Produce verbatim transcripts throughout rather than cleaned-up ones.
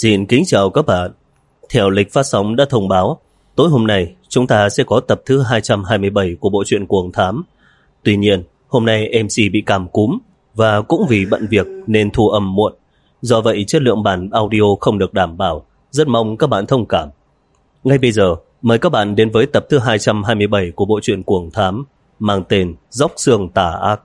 Xin kính chào các bạn. Theo lịch phát sóng đã thông báo, tối hôm nay chúng ta sẽ có tập thứ hai trăm hai mươi bảy của bộ truyện Cuồng Thám. Tuy nhiên, hôm nay em xê bị cảm cúm và cũng vì bận việc nên thu âm muộn. Do vậy chất lượng bản audio không được đảm bảo. Rất mong các bạn thông cảm. Ngay bây giờ, mời các bạn đến với tập thứ hai trăm hai mươi bảy của bộ truyện Cuồng Thám mang tên Dốc Xương Tà Ác.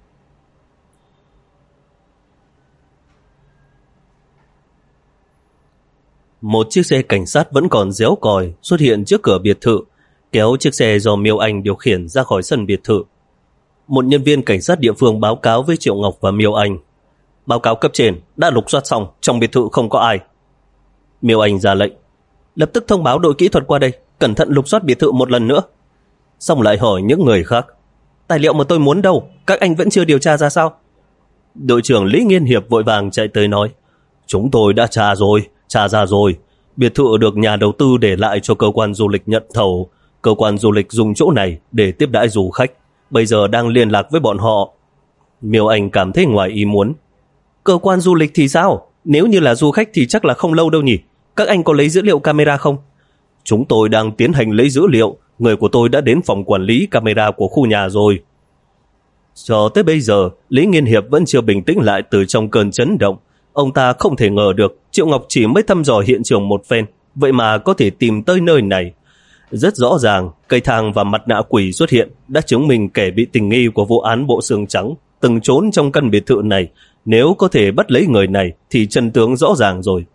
Một chiếc xe cảnh sát vẫn còn réo còi xuất hiện trước cửa biệt thự, kéo chiếc xe do Miêu Anh điều khiển ra khỏi sân biệt thự. Một nhân viên cảnh sát địa phương báo cáo với Triệu Ngọc và Miêu Anh. Báo cáo cấp trên, đã lục soát xong, trong biệt thự không có ai. Miêu Anh ra lệnh. Lập tức thông báo đội kỹ thuật qua đây, cẩn thận lục soát biệt thự một lần nữa. Xong lại hỏi những người khác. Tài liệu mà tôi muốn đâu, các anh vẫn chưa điều tra ra sao? Đội trưởng Lý Nghiên Hiệp vội vàng chạy tới nói. Chúng tôi đã tra rồi, tra ra rồi. Biệt thự được nhà đầu tư để lại cho cơ quan du lịch nhận thầu. Cơ quan du lịch dùng chỗ này để tiếp đãi du khách. Bây giờ đang liên lạc với bọn họ. Miêu Anh cảm thấy ngoài ý muốn. Cơ quan du lịch thì sao? Nếu như là du khách thì chắc là không lâu đâu nhỉ? Các anh có lấy dữ liệu camera không? Chúng tôi đang tiến hành lấy dữ liệu. Người của tôi đã đến phòng quản lý camera của khu nhà rồi. Cho tới bây giờ, Lý Nghiên Hiệp vẫn chưa bình tĩnh lại từ trong cơn chấn động. Ông ta không thể ngờ được Triệu Ngọc chỉ mới thăm dò hiện trường một phen, vậy mà có thể tìm tới nơi này. Rất rõ ràng, cây thang và mặt nạ quỷ xuất hiện đã chứng minh kẻ bị tình nghi của vụ án bộ xương trắng từng trốn trong căn biệt thự này. Nếu có thể bắt lấy người này thì chân tướng rõ ràng rồi.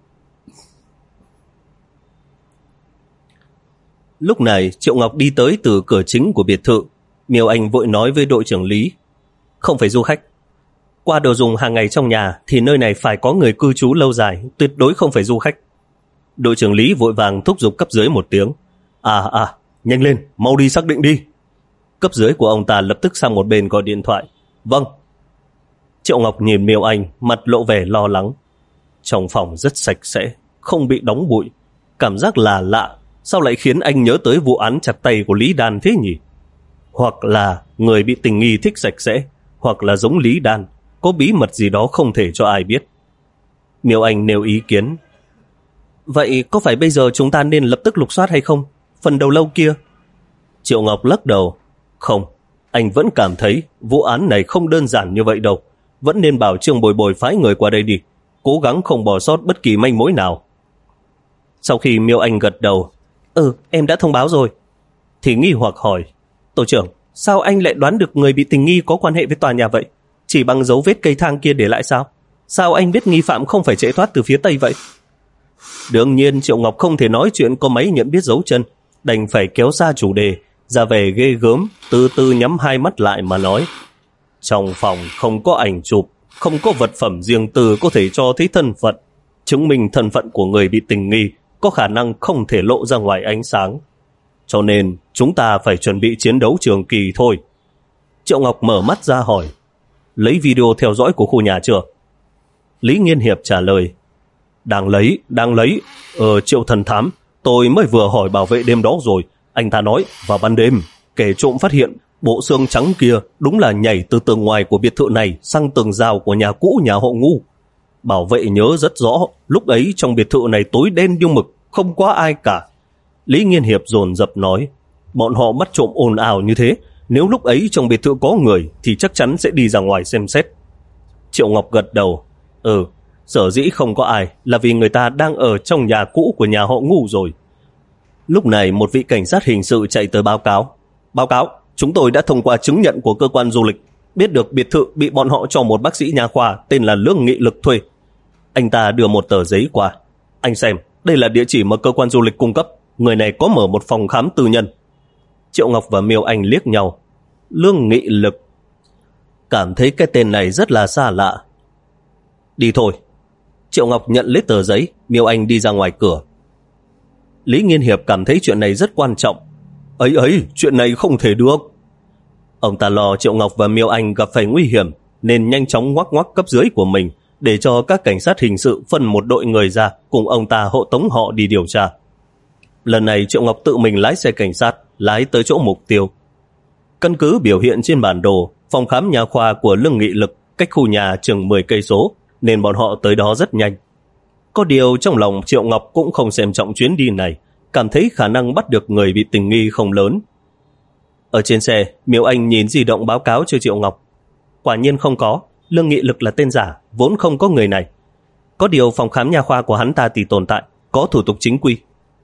Lúc này Triệu Ngọc đi tới từ cửa chính của biệt thự. Miêu Anh vội nói với đội trưởng Lý. Không phải du khách. Qua đồ dùng hàng ngày trong nhà thì nơi này phải có người cư trú lâu dài, tuyệt đối không phải du khách. Đội trưởng Lý vội vàng thúc giục cấp dưới một tiếng. À à, nhanh lên, mau đi xác định đi. Cấp dưới của ông ta lập tức sang một bên gọi điện thoại. Vâng. Triệu Ngọc nhìn Miêu Anh, mặt lộ vẻ lo lắng. Trong phòng rất sạch sẽ, không bị đóng bụi. Cảm giác là lạ, sao lại khiến anh nhớ tới vụ án chặt tay của Lý Đan thế nhỉ? Hoặc là người bị tình nghi thích sạch sẽ, hoặc là giống Lý Đan, có bí mật gì đó không thể cho ai biết. Miêu Anh nêu ý kiến. Vậy có phải bây giờ chúng ta nên lập tức lục soát hay không? Phần đầu lâu kia. Triệu Ngọc lắc đầu. Không, anh vẫn cảm thấy vụ án này không đơn giản như vậy đâu. Vẫn nên bảo Trương Bồi Bồi phái người qua đây đi, cố gắng không bỏ sót bất kỳ manh mối nào. Sau khi Miêu Anh gật đầu. Ừ, em đã thông báo rồi. Thì nghi hoặc hỏi. Tổ trưởng, sao anh lại đoán được người bị tình nghi có quan hệ với tòa nhà vậy? Chỉ bằng dấu vết cây thang kia để lại sao? Sao anh biết nghi phạm không phải chạy thoát từ phía Tây vậy? Đương nhiên Triệu Ngọc không thể nói chuyện có máy nhận biết dấu chân, đành phải kéo xa chủ đề, ra về ghê gớm, từ từ nhắm hai mắt lại mà nói. Trong phòng không có ảnh chụp, không có vật phẩm riêng tư có thể cho thấy thân phận. Chứng minh thân phận của người bị tình nghi có khả năng không thể lộ ra ngoài ánh sáng. Cho nên chúng ta phải chuẩn bị chiến đấu trường kỳ thôi. Triệu Ngọc mở mắt ra hỏi. Lấy video theo dõi của khu nhà chưa? Lý Nghiên Hiệp trả lời. Đang lấy, đang lấy. Ờ, Triệu thần thám, tôi mới vừa hỏi bảo vệ đêm đó rồi. Anh ta nói, vào ban đêm, kẻ trộm phát hiện bộ xương trắng kia đúng là nhảy từ tường ngoài của biệt thự này sang tường rào của nhà cũ nhà họ Ngu. Bảo vệ nhớ rất rõ, lúc ấy trong biệt thự này tối đen như mực, không có ai cả. Lý Nghiên Hiệp dồn dập nói, bọn họ bắt trộm ồn ào như thế, nếu lúc ấy trong biệt thự có người thì chắc chắn sẽ đi ra ngoài xem xét. Triệu Ngọc gật đầu. Ừ, sở dĩ không có ai là vì người ta đang ở trong nhà cũ của nhà họ Ngu rồi. Lúc này một vị cảnh sát hình sự chạy tới báo cáo. Báo cáo, chúng tôi đã thông qua chứng nhận của cơ quan du lịch, biết được biệt thự bị bọn họ cho một bác sĩ nha khoa tên là Lương Nghị Lực thuê. Anh ta đưa một tờ giấy qua. Anh xem, đây là địa chỉ mà cơ quan du lịch cung cấp. Người này có mở một phòng khám tư nhân. Triệu Ngọc và Miêu Anh liếc nhau. Lương Nghị Lực. Cảm thấy cái tên này rất là xa lạ. Đi thôi. Triệu Ngọc nhận lấy tờ giấy, Miêu Anh đi ra ngoài cửa. Lý Nghiên Hiệp cảm thấy chuyện này rất quan trọng. Ấy ấy, chuyện này không thể được. Ông ta lo Triệu Ngọc và Miêu Anh gặp phải nguy hiểm, nên nhanh chóng ngoắc ngoắc cấp dưới của mình để cho các cảnh sát hình sự phân một đội người ra cùng ông ta hộ tống họ đi điều tra. Lần này Triệu Ngọc tự mình lái xe cảnh sát, lái tới chỗ mục tiêu. Căn cứ biểu hiện trên bản đồ, phòng khám nhà khoa của Lương Nghị Lực cách khu nhà chừng mười cây số, nên bọn họ tới đó rất nhanh. Có điều trong lòng Triệu Ngọc cũng không xem trọng chuyến đi này, cảm thấy khả năng bắt được người bị tình nghi không lớn. Ở trên xe, Miêu Anh nhìn di động báo cáo cho Triệu Ngọc. Quả nhiên không có, Lương Nghị Lực là tên giả, vốn không có người này. Có điều phòng khám nha khoa của hắn ta thì tồn tại, có thủ tục chính quy.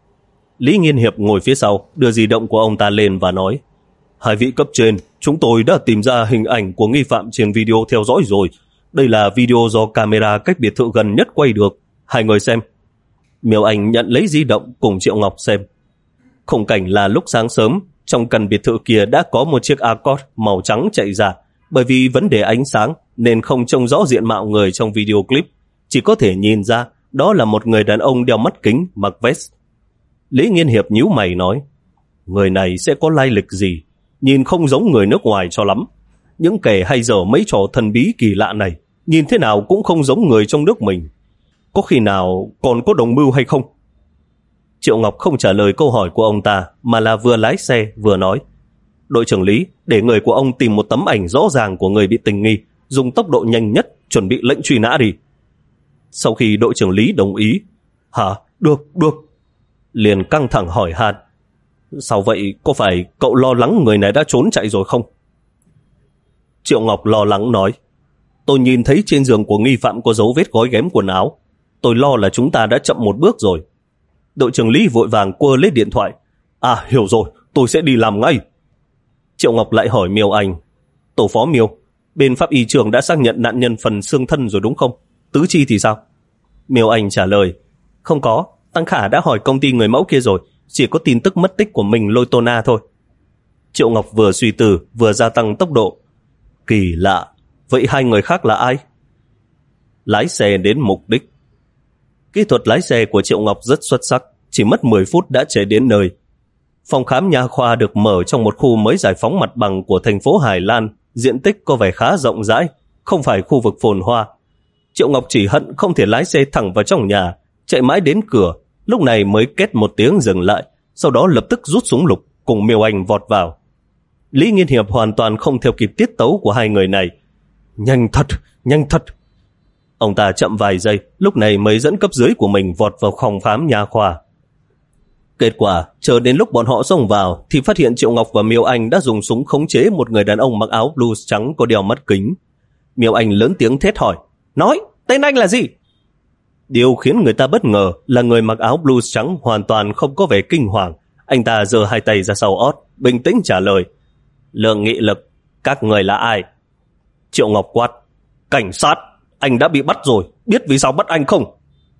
Lý Nghiên Hiệp ngồi phía sau, đưa di động của ông ta lên và nói: Hai vị cấp trên, chúng tôi đã tìm ra hình ảnh của nghi phạm trên video theo dõi rồi. Đây là video do camera cách biệt thự gần nhất quay được. Hai người xem. Miêu Anh nhận lấy di động cùng Triệu Ngọc xem. Khung cảnh là lúc sáng sớm, trong căn biệt thự kia đã có một chiếc Accord màu trắng chạy ra. Bởi vì vấn đề ánh sáng nên không trông rõ diện mạo người trong video clip, chỉ có thể nhìn ra đó là một người đàn ông đeo mắt kính, mặc vest. Lý Nghiên Hiệp nhíu mày nói: Người này sẽ có lai lịch gì? Nhìn không giống người nước ngoài cho lắm. Những kẻ hay dở mấy trò thần bí kỳ lạ này, nhìn thế nào cũng không giống người trong nước mình. Có khi nào còn có đồng mưu hay không? Triệu Ngọc không trả lời câu hỏi của ông ta, mà là vừa lái xe vừa nói: Đội trưởng Lý, để người của ông tìm một tấm ảnh rõ ràng của người bị tình nghi, dùng tốc độ nhanh nhất chuẩn bị lệnh truy nã đi. Sau khi đội trưởng Lý đồng ý: Hả? Được, được. Liền căng thẳng hỏi han: Sao vậy, có phải cậu lo lắng người này đã trốn chạy rồi không? Triệu Ngọc lo lắng nói: Tôi nhìn thấy trên giường của nghi phạm có dấu vết gói ghém quần áo. Tôi lo là chúng ta đã chậm một bước rồi. Đội trưởng Lý vội vàng quơ lấy điện thoại: À, hiểu rồi, tôi sẽ đi làm ngay. Triệu Ngọc lại hỏi Miêu Anh: Tổ phó Miêu, bên pháp y trường đã xác nhận nạn nhân phần xương thân rồi đúng không? Tứ chi thì sao? Miêu Anh trả lời: Không có, Tăng Khả đã hỏi công ty người mẫu kia rồi, chỉ có tin tức mất tích của mình Lôi Tô Na thôi. Triệu Ngọc vừa suy tư vừa gia tăng tốc độ: Kỳ lạ, vậy hai người khác là ai? Lái xe đến mục đích. Kỹ thuật lái xe của Triệu Ngọc rất xuất sắc, chỉ mất mười phút đã chạy đến nơi. Phòng khám nha khoa được mở trong một khu mới giải phóng mặt bằng của thành phố Hải Lan, diện tích có vẻ khá rộng rãi, không phải khu vực phồn hoa. Triệu Ngọc chỉ hận không thể lái xe thẳng vào trong nhà, chạy mãi đến cửa, lúc này mới két một tiếng dừng lại, sau đó lập tức rút súng lục cùng Miêu Anh vọt vào. Lý Nghiên Hiệp hoàn toàn không theo kịp tiết tấu của hai người này. Nhanh thật, nhanh thật. Ông ta chậm vài giây, lúc này mới dẫn cấp dưới của mình vọt vào phòng khám nha khoa. Kết quả, chờ đến lúc bọn họ xông vào thì phát hiện Triệu Ngọc và Miêu Anh đã dùng súng khống chế một người đàn ông mặc áo blues trắng có đeo mắt kính. Miêu Anh lớn tiếng thét hỏi: Nói, tên anh là gì? Điều khiến người ta bất ngờ là người mặc áo blues trắng hoàn toàn không có vẻ kinh hoàng. Anh ta giơ hai tay ra sau ót, bình tĩnh trả lời: Lương Nghị Lực, các người là ai? Triệu Ngọc quát: Cảnh sát, anh đã bị bắt rồi, biết vì sao bắt anh không?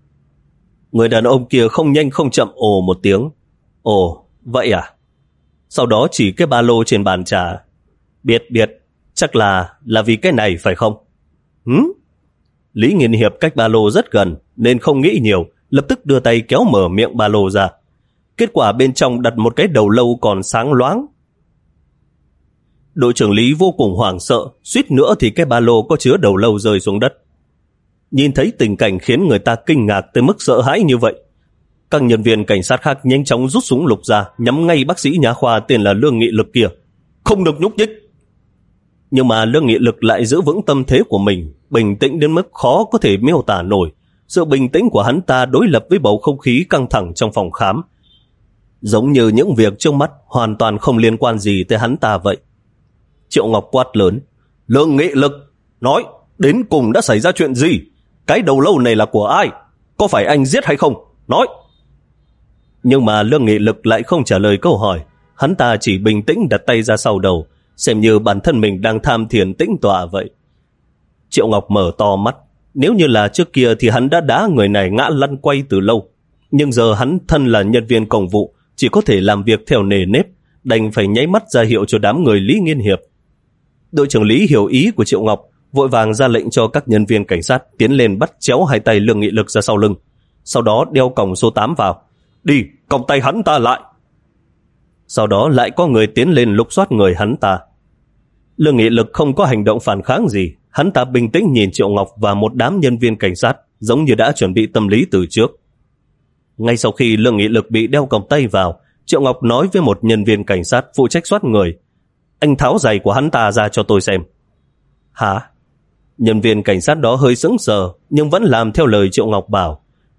Người đàn ông kia không nhanh không chậm ồ một tiếng: Ồ, vậy à? Sau đó chỉ cái ba lô trên bàn trà: Biết biết, chắc là là vì cái này phải không? Hứ? Lý Nghiên Hiệp cách ba lô rất gần nên không nghĩ nhiều, lập tức đưa tay kéo mở miệng ba lô ra. Kết quả bên trong đặt một cái đầu lâu còn sáng loáng. Đội trưởng Lý vô cùng hoảng sợ, suýt nữa thì cái ba lô có chứa đầu lâu rơi xuống đất. Nhìn thấy tình cảnh khiến người ta kinh ngạc tới mức sợ hãi như vậy, các nhân viên cảnh sát khác nhanh chóng rút súng lục ra, nhắm ngay bác sĩ nha khoa tên là Lương Nghị Lực kia. Không được nhúc nhích. Nhưng mà Lương Nghị Lực lại giữ vững tâm thế của mình, bình tĩnh đến mức khó có thể miêu tả nổi. Sự bình tĩnh của hắn ta đối lập với bầu không khí căng thẳng trong phòng khám, giống như những việc trước mắt hoàn toàn không liên quan gì tới hắn ta vậy. Triệu Ngọc quát lớn: Lương Nghị Lực, nói, đến cùng đã xảy ra chuyện gì? Cái đầu lâu này là của ai? Có phải anh giết hay không? Nói. Nhưng mà Lương Nghị Lực lại không trả lời câu hỏi. Hắn ta chỉ bình tĩnh đặt tay ra sau đầu, xem như bản thân mình đang tham thiền tĩnh tọa vậy. Triệu Ngọc mở to mắt. Nếu như là trước kia thì hắn đã đá người này ngã lăn quay từ lâu. Nhưng giờ hắn thân là nhân viên công vụ, chỉ có thể làm việc theo nề nếp, đành phải nháy mắt ra hiệu cho đám người Lý Nghiên Hiệp. Đội trưởng Lý hiểu ý của Triệu Ngọc, vội vàng ra lệnh cho các nhân viên cảnh sát tiến lên bắt chéo hai tay Lương Nghị Lực ra sau lưng, sau đó đeo còng số tám vào. Đi, còng tay hắn ta lại. Sau đó lại có người tiến lên lục soát người hắn ta. Lương Nghị Lực không có hành động phản kháng gì, hắn ta bình tĩnh nhìn Triệu Ngọc và một đám nhân viên cảnh sát, giống như đã chuẩn bị tâm lý từ trước. Ngay sau khi Lương Nghị Lực bị đeo còng tay vào, Triệu Ngọc nói với một nhân viên cảnh sát phụ trách soát người: Anh tháo giày của hắn ta ra cho tôi xem. Hả? Nhân viên cảnh sát đó hơi sững sờ, nhưng vẫn làm theo lời Triệu Ngọc bảo.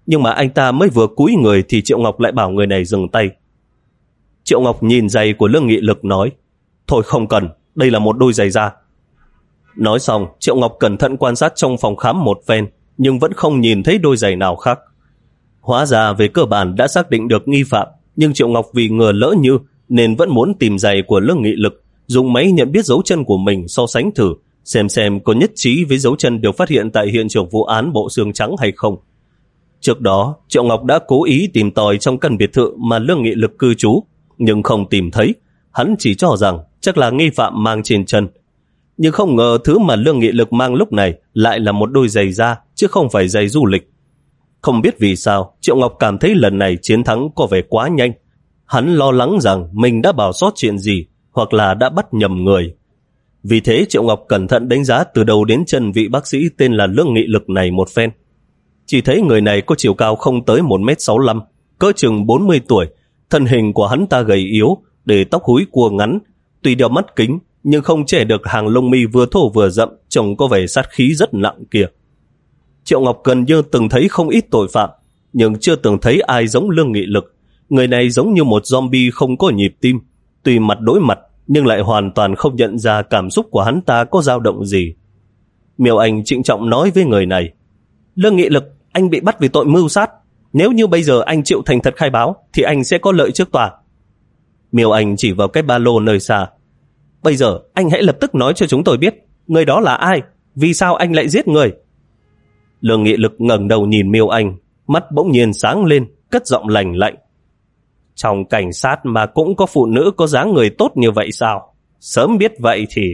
Nhưng mà anh ta mới vừa cúi người thì Triệu Ngọc lại bảo người này dừng tay. Triệu Ngọc nhìn giày của Lương Nghị Lực nói, thôi không cần, đây là một đôi giày da. Nói xong, Triệu Ngọc cẩn thận quan sát trong phòng khám một phen, nhưng vẫn không nhìn thấy đôi giày nào khác. Hóa ra về cơ bản đã xác định được nghi phạm, nhưng Triệu Ngọc vì ngờ lỡ như nên vẫn muốn tìm giày của Lương Nghị Lực, dùng máy nhận biết dấu chân của mình so sánh thử, xem xem có nhất trí với dấu chân được phát hiện tại hiện trường vụ án bộ xương trắng hay không. Trước đó, Triệu Ngọc đã cố ý tìm tòi trong căn biệt thự mà Lương Nghị Lực cư trú, nhưng không tìm thấy. Hắn chỉ cho rằng chắc là nghi phạm mang trên chân. Nhưng không ngờ thứ mà Lương Nghị Lực mang lúc này lại là một đôi giày da, chứ không phải giày du lịch. Không biết vì sao, Triệu Ngọc cảm thấy lần này chiến thắng có vẻ quá nhanh. Hắn lo lắng rằng mình đã bỏ sót chuyện gì, hoặc là đã bắt nhầm người. Vì thế Triệu Ngọc cẩn thận đánh giá từ đầu đến chân vị bác sĩ tên là Lương Nghị Lực này một phen. Chỉ thấy người này có chiều cao không tới một mét sáu mươi lăm, cỡ chừng bốn mươi tuổi, thân hình của hắn ta gầy yếu, để tóc húi cua ngắn, tuy đeo mắt kính nhưng không che được hàng lông mi vừa thô vừa rậm, trông có vẻ sát khí rất nặng kia. Triệu Ngọc gần như từng thấy không ít tội phạm, nhưng chưa từng thấy ai giống Lương Nghị Lực. Người này giống như một zombie không có nhịp tim, tuy mặt đối mặt nhưng lại hoàn toàn không nhận ra cảm xúc của hắn ta có dao động gì. Miêu Anh trịnh trọng nói với người này, Lương Nghị Lực, anh bị bắt vì tội mưu sát. Nếu như bây giờ anh chịu thành thật khai báo thì anh sẽ có lợi trước tòa. Miêu Anh chỉ vào cái ba lô nơi xa. Bây giờ anh hãy lập tức nói cho chúng tôi biết người đó là ai, vì sao anh lại giết người. Lương Nghị Lực ngẩng đầu nhìn Miêu Anh, mắt bỗng nhiên sáng lên, cất giọng lành lạnh. Trong cảnh sát mà cũng có phụ nữ có dáng người tốt như vậy sao? Sớm biết vậy thì...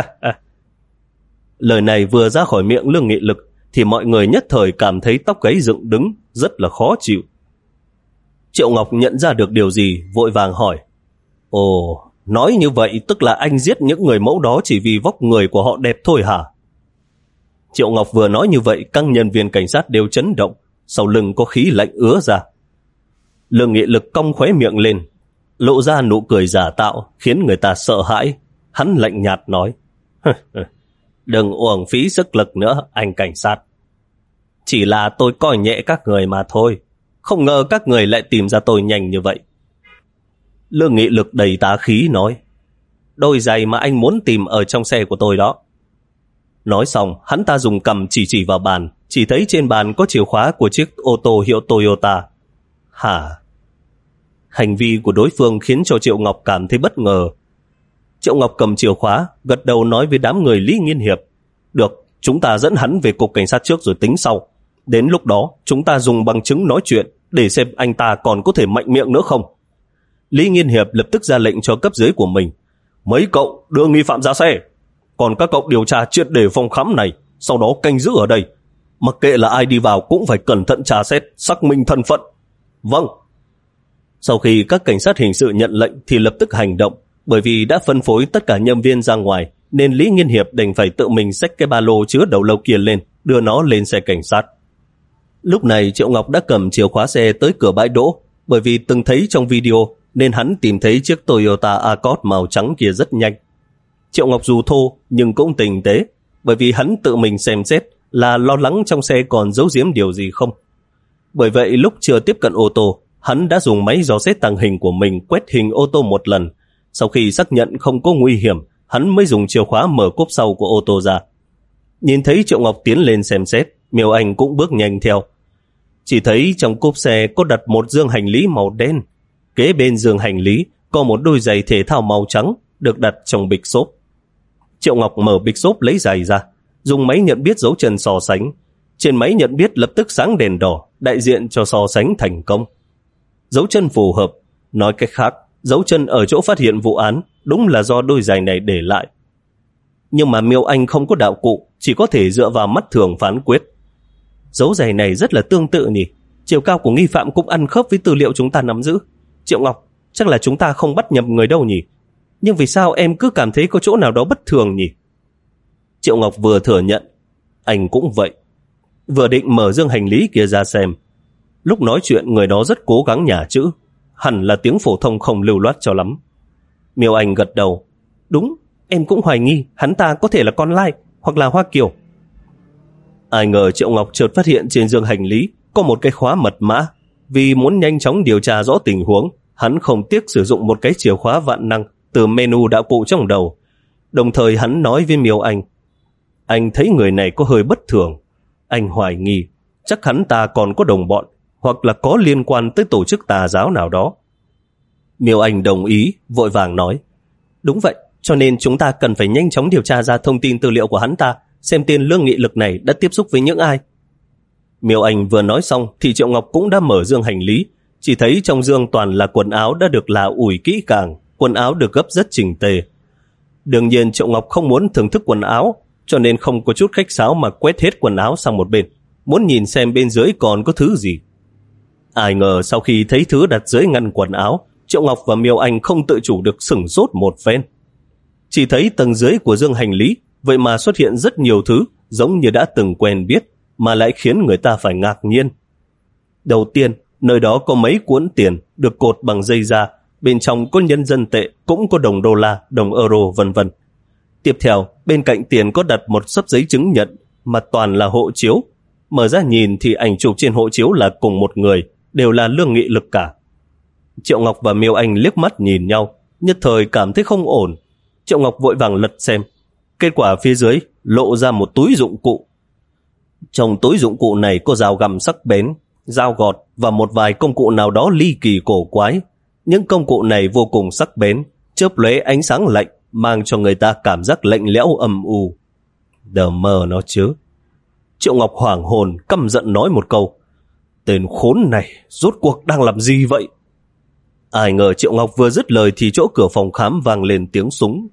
Lời này vừa ra khỏi miệng Lương Nghị Lực thì mọi người nhất thời cảm thấy tóc gáy dựng đứng, rất là khó chịu. Triệu Ngọc nhận ra được điều gì, vội vàng hỏi. Ồ, nói như vậy tức là anh giết những người mẫu đó chỉ vì vóc người của họ đẹp thôi hả? Triệu Ngọc vừa nói như vậy, các nhân viên cảnh sát đều chấn động, sau lưng có khí lạnh ứa ra. Lương Nghị Lực cong khóe miệng lên, lộ ra nụ cười giả tạo, khiến người ta sợ hãi. Hắn lạnh nhạt nói, đừng uổng phí sức lực nữa, anh cảnh sát. Chỉ là tôi coi nhẹ các người mà thôi, không ngờ các người lại tìm ra tôi nhanh như vậy. Lương Nghị Lực đầy tá khí nói, đôi giày mà anh muốn tìm ở trong xe của tôi đó. Nói xong, hắn ta dùng cầm chỉ chỉ vào bàn, chỉ thấy trên bàn có chìa khóa của chiếc ô tô hiệu Toyota. Hả? Hành vi của đối phương khiến cho Triệu Ngọc cảm thấy bất ngờ. Triệu Ngọc cầm chìa khóa, gật đầu nói với đám người Lý Nghiên Hiệp. Được, chúng ta dẫn hắn về cục cảnh sát trước rồi tính sau. Đến lúc đó, chúng ta dùng bằng chứng nói chuyện để xem anh ta còn có thể mạnh miệng nữa không. Lý Nghiên Hiệp lập tức ra lệnh cho cấp dưới của mình. Mấy cậu đưa nghi phạm ra xe. Còn các cậu điều tra triệt để phòng khám này, sau đó canh giữ ở đây. Mặc kệ là ai đi vào cũng phải cẩn thận tra xét, xác minh thân phận. Vâng. Sau khi các cảnh sát hình sự nhận lệnh thì lập tức hành động, bởi vì đã phân phối tất cả nhân viên ra ngoài, nên Lý Nghiên Hiệp đành phải tự mình xách cái ba lô chứa đầu lâu kia lên, đưa nó lên xe cảnh sát. Lúc này Triệu Ngọc đã cầm chìa khóa xe tới cửa bãi đỗ, bởi vì từng thấy trong video nên hắn tìm thấy chiếc Toyota Accord màu trắng kia rất nhanh. Triệu Ngọc dù thô nhưng cũng tinh tế, bởi vì hắn tự mình xem xét là lo lắng trong xe còn giấu giếm điều gì không. Bởi vậy lúc chưa tiếp cận ô tô, hắn đã dùng máy dò xét tàng hình của mình quét hình ô tô một lần. Sau khi xác nhận không có nguy hiểm, hắn mới dùng chìa khóa mở cốp sau của ô tô ra. Nhìn thấy Triệu Ngọc tiến lên xem xét, Miêu Anh cũng bước nhanh theo. Chỉ thấy trong cốp xe có đặt một dương hành lý màu đen. Kế bên dương hành lý có một đôi giày thể thao màu trắng được đặt trong bịch xốp. Triệu Ngọc mở bịch xốp lấy giày ra, dùng máy nhận biết dấu chân so sánh. Trên máy nhận biết lập tức sáng đèn đỏ, đại diện cho so sánh thành công. Dấu chân phù hợp, nói cách khác, dấu chân ở chỗ phát hiện vụ án đúng là do đôi giày này để lại. Nhưng mà Miêu Anh không có đạo cụ, chỉ có thể dựa vào mắt thường phán quyết. Dấu giày này rất là tương tự nhỉ, chiều cao của nghi phạm cũng ăn khớp với tư liệu chúng ta nắm giữ. Triệu Ngọc, chắc là chúng ta không bắt nhầm người đâu nhỉ? Nhưng vì sao em cứ cảm thấy có chỗ nào đó bất thường nhỉ? Triệu Ngọc vừa thừa nhận, anh cũng vậy. Vừa định mở dương hành lý kia ra xem. Lúc nói chuyện người đó rất cố gắng nhả chữ, hẳn là tiếng phổ thông không lưu loát cho lắm. Miêu Anh gật đầu, đúng, em cũng hoài nghi hắn ta có thể là con lai hoặc là Hoa Kiều. Ai ngờ Triệu Ngọc chợt phát hiện trên dương hành lý có một cái khóa mật mã. Vì muốn nhanh chóng điều tra rõ tình huống, hắn không tiếc sử dụng một cái chìa khóa vạn năng từ menu đạo cụ trong đầu. Đồng thời hắn nói với Miêu Anh, anh thấy người này có hơi bất thường. Anh hoài nghi, chắc hắn ta còn có đồng bọn, hoặc là có liên quan tới tổ chức tà giáo nào đó. Miêu Anh đồng ý, vội vàng nói, đúng vậy, cho nên chúng ta cần phải nhanh chóng điều tra ra thông tin tư liệu của hắn ta, xem tên Lương Nghị Lực này đã tiếp xúc với những ai. Miêu Anh vừa nói xong thì Triệu Ngọc cũng đã mở dương hành lý, chỉ thấy trong dương toàn là quần áo đã được là ủi kỹ càng, quần áo được gấp rất chỉnh tề. Đương nhiên Triệu Ngọc không muốn thưởng thức quần áo, cho nên không có chút khách sáo mà quét hết quần áo sang một bên, muốn nhìn xem bên dưới còn có thứ gì. Ai ngờ sau khi thấy thứ đặt dưới ngăn quần áo, Triệu Ngọc và Miêu Anh không tự chủ được sửng sốt một phen. Chỉ thấy tầng dưới của dương hành lý vậy mà xuất hiện rất nhiều thứ giống như đã từng quen biết, mà lại khiến người ta phải ngạc nhiên. Đầu tiên, nơi đó có mấy cuốn tiền được cột bằng dây da, bên trong có nhân dân tệ, cũng có đồng đô la, đồng euro vân vân. Tiếp theo, bên cạnh tiền có đặt một xấp giấy chứng nhận mà toàn là hộ chiếu. Mở ra nhìn thì ảnh chụp trên hộ chiếu là cùng một người, đều là Lương Nghị Lực cả. Triệu Ngọc và Miêu Anh liếc mắt nhìn nhau, nhất thời cảm thấy không ổn. Triệu Ngọc vội vàng lật xem. Kết quả phía dưới lộ ra một túi dụng cụ. Trong túi dụng cụ này có dao găm sắc bén, dao gọt và một vài công cụ nào đó ly kỳ cổ quái. Những công cụ này vô cùng sắc bén, chớp lóe ánh sáng lạnh, mang cho người ta cảm giác lạnh lẽo âm u. Đờ mờ nó chứ. Triệu Ngọc hoảng hồn, căm giận nói một câu, tên khốn này rốt cuộc đang làm gì vậy? Ai ngờ Triệu Ngọc vừa dứt lời thì chỗ cửa phòng khám vang lên tiếng súng.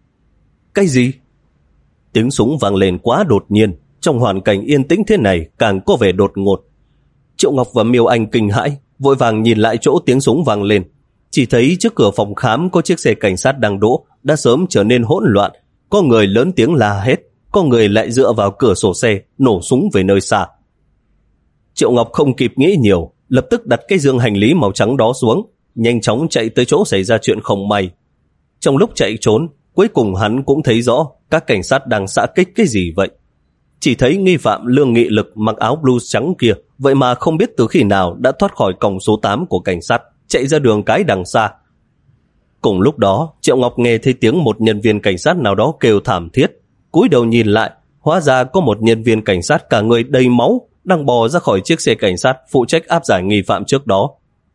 Cái gì? Tiếng súng vang lên quá đột nhiên, trong hoàn cảnh yên tĩnh thế này càng có vẻ đột ngột. Triệu Ngọc và Miêu Anh kinh hãi, vội vàng nhìn lại chỗ tiếng súng vang lên. Chỉ thấy trước cửa phòng khám có chiếc xe cảnh sát đang đỗ, đã sớm trở nên hỗn loạn. Có người lớn tiếng la hét, có người lại dựa vào cửa sổ xe, nổ súng về nơi xa. Triệu Ngọc không kịp nghĩ nhiều, lập tức đặt cái dương hành lý màu trắng đó xuống, nhanh chóng chạy tới chỗ xảy ra chuyện không may. Trong lúc chạy trốn, cuối cùng hắn cũng thấy rõ các cảnh sát đang xạ kích cái gì vậy. Chỉ thấy nghi phạm Lương Nghị Lực mặc áo blues trắng kia, vậy mà không biết từ khi nào đã thoát khỏi cổng số tám của cảnh sát, chạy ra đường cái đằng xa. Cùng lúc đó, Triệu Ngọc nghe thấy tiếng một nhân viên cảnh sát nào đó kêu thảm thiết. Cúi đầu nhìn lại, hóa ra có một nhân viên cảnh sát cả người đầy máu đang bò ra khỏi chiếc xe cảnh sát phụ trách áp giải nghi phạm trước đó.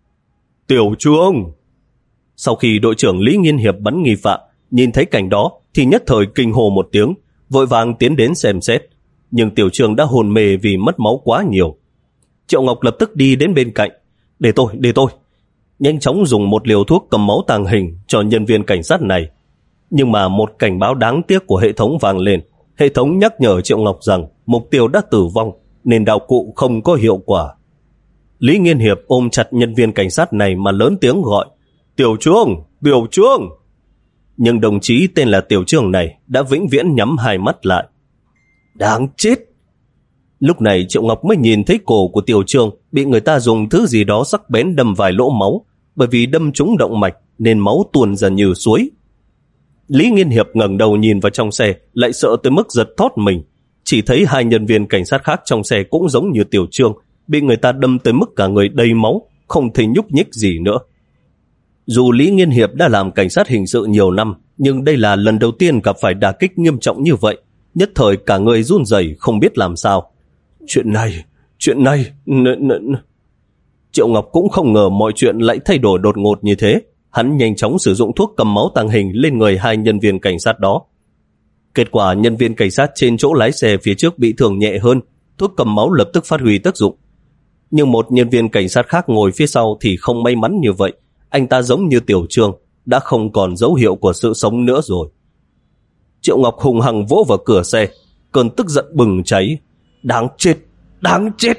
Tiểu Trương! Sau khi đội trưởng Lý Nghiên Hiệp bắn nghi phạm, nhìn thấy cảnh đó thì nhất thời kinh hô một tiếng, vội vàng tiến đến xem xét. Nhưng Tiểu Trương đã hôn mê vì mất máu quá nhiều. Triệu Ngọc lập tức đi đến bên cạnh. Để tôi, để tôi. Nhanh chóng dùng một liều thuốc cầm máu tàng hình cho nhân viên cảnh sát này. Nhưng mà một cảnh báo đáng tiếc của hệ thống vang lên. Hệ thống nhắc nhở Triệu Ngọc rằng mục tiêu đã tử vong, nên đạo cụ không có hiệu quả. Lý Nghiên Hiệp ôm chặt nhân viên cảnh sát này mà lớn tiếng gọi, Tiểu Trương, Tiểu Trương. Nhưng đồng chí tên là Tiểu Trương này đã vĩnh viễn nhắm hai mắt lại. Đáng chết! Lúc này Triệu Ngọc mới nhìn thấy cổ của Tiểu Trương bị người ta dùng thứ gì đó sắc bén đâm vài lỗ máu, bởi vì đâm trúng động mạch nên máu tuôn ra như suối. Lý Nghiên Hiệp ngẩng đầu nhìn vào trong xe, lại sợ tới mức giật thót mình. Chỉ thấy hai nhân viên cảnh sát khác trong xe cũng giống như Tiểu Trương, bị người ta đâm tới mức cả người đầy máu, không thể nhúc nhích gì nữa. Dù Lý Nghiên Hiệp đã làm cảnh sát hình sự nhiều năm, nhưng đây là lần đầu tiên gặp phải đả kích nghiêm trọng như vậy. Nhất thời cả người run rẩy không biết làm sao. Chuyện này, chuyện này... N -n Triệu Ngọc cũng không ngờ mọi chuyện lại thay đổi đột ngột như thế. Hắn nhanh chóng sử dụng thuốc cầm máu tàng hình lên người hai nhân viên cảnh sát đó. Kết quả nhân viên cảnh sát trên chỗ lái xe phía trước bị thương nhẹ hơn, thuốc cầm máu lập tức phát huy tác dụng. Nhưng một nhân viên cảnh sát khác ngồi phía sau thì không may mắn như vậy. Anh ta giống như Tiểu Trương, đã không còn dấu hiệu của sự sống nữa rồi. Triệu Ngọc hùng hăng vỗ vào cửa xe, cơn tức giận bừng cháy. Đáng chết, đáng chết!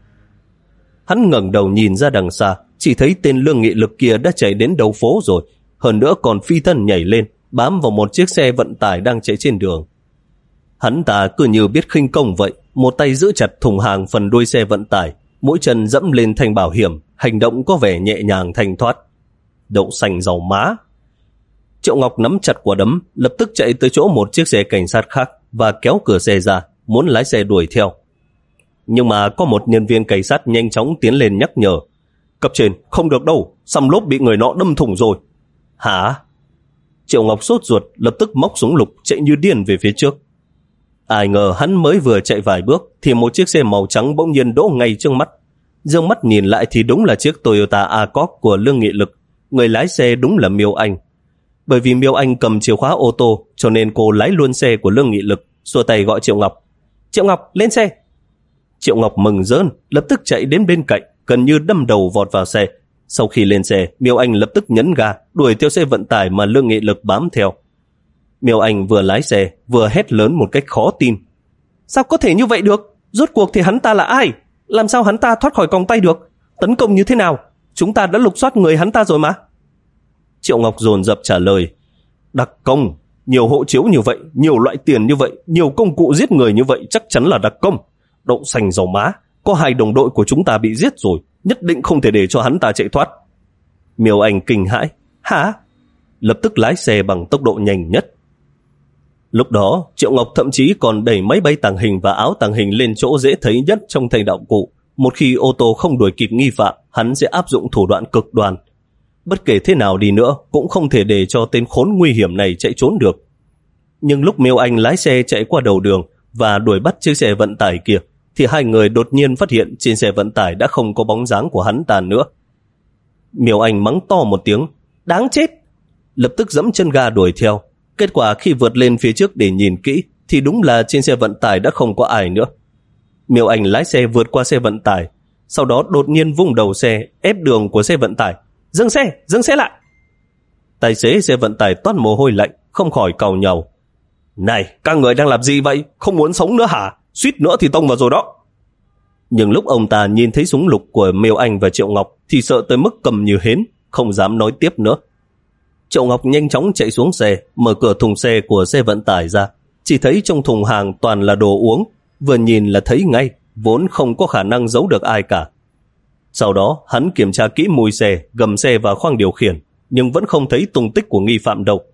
Hắn ngẩng đầu nhìn ra đằng xa, chỉ thấy tên Lương Nghị Lực kia đã chạy đến đầu phố rồi, hơn nữa còn phi thân nhảy lên, bám vào một chiếc xe vận tải đang chạy trên đường. Hắn ta cứ như biết khinh công vậy, một tay giữ chặt thùng hàng phần đuôi xe vận tải, mỗi chân dẫm lên thanh bảo hiểm, hành động có vẻ nhẹ nhàng thanh thoát. Đậu xanh dầu má! Triệu Ngọc nắm chặt quả đấm, lập tức chạy tới chỗ một chiếc xe cảnh sát khác và kéo cửa xe ra, muốn lái xe đuổi theo. Nhưng mà có một nhân viên cảnh sát nhanh chóng tiến lên nhắc nhở. Cấp trên, không được đâu, xăm lốp bị người nọ đâm thủng rồi. Hả? Triệu Ngọc sốt ruột, lập tức móc súng lục chạy như điên về phía trước. Ai ngờ hắn mới vừa chạy vài bước thì một chiếc xe màu trắng bỗng nhiên đỗ ngay trước mắt. Dương mắt nhìn lại thì đúng là chiếc Toyota Accord của Lương Nghị Lực. Người lái xe đúng là Miêu Anh. Bởi vì Miêu Anh cầm chìa khóa ô tô cho nên cô lái luôn xe của Lương Nghị Lực, xua tay gọi Triệu Ngọc. Triệu Ngọc, lên xe! Triệu Ngọc mừng rơn, lập tức chạy đến bên cạnh, gần như đâm đầu vọt vào xe. Sau khi lên xe, Miêu Anh lập tức nhấn ga, đuổi theo xe vận tải mà Lương Nghị Lực bám theo. Miêu Anh vừa lái xe, vừa hét lớn một cách khó tin. Sao có thể như vậy được? Rốt cuộc thì hắn ta là ai? Làm sao hắn ta thoát khỏi còng tay được? Tấn công như thế nào? Chúng ta đã lục soát người hắn ta rồi mà. Triệu Ngọc dồn dập trả lời. Đặc công, nhiều hộ chiếu như vậy, nhiều loại tiền như vậy, nhiều công cụ giết người như vậy chắc chắn là đặc công. Đậu xanh dầu má, có hai đồng đội của chúng ta bị giết rồi, nhất định không thể để cho hắn ta chạy thoát. Miêu Anh kinh hãi. Hả? Lập tức lái xe bằng tốc độ nhanh nhất. Lúc đó, Triệu Ngọc thậm chí còn đẩy máy bay tàng hình và áo tàng hình lên chỗ dễ thấy nhất trong thanh đạo cụ. Một khi ô tô không đuổi kịp nghi phạm, hắn sẽ áp dụng thủ đoạn cực đoan. Bất kể thế nào đi nữa, cũng không thể để cho tên khốn nguy hiểm này chạy trốn được. Nhưng lúc Miêu Anh lái xe chạy qua đầu đường và đuổi bắt chiếc xe vận tải kia, thì hai người đột nhiên phát hiện trên xe vận tải đã không có bóng dáng của hắn ta nữa. Miêu Anh mắng to một tiếng, đáng chết! Lập tức giẫm chân ga đuổi theo. Kết quả khi vượt lên phía trước để nhìn kỹ thì đúng là trên xe vận tải đã không có ai nữa. Miêu Anh lái xe vượt qua xe vận tải, sau đó đột nhiên vung đầu xe ép đường của xe vận tải. Dừng xe, dừng xe lại! Tài xế xe vận tải toát mồ hôi lạnh, không khỏi càu nhàu. Này, các người đang làm gì vậy? Không muốn sống nữa hả? Suýt nữa thì tông vào rồi đó. Nhưng lúc ông ta nhìn thấy súng lục của Miêu Anh và Triệu Ngọc thì sợ tới mức cầm như hến, không dám nói tiếp nữa. Triệu Ngọc nhanh chóng chạy xuống xe, mở cửa thùng xe của xe vận tải ra. Chỉ thấy trong thùng hàng toàn là đồ uống, vừa nhìn là thấy ngay, vốn không có khả năng giấu được ai cả. Sau đó, hắn kiểm tra kỹ mùi xe, gầm xe và khoang điều khiển, nhưng vẫn không thấy tung tích của nghi phạm đâu.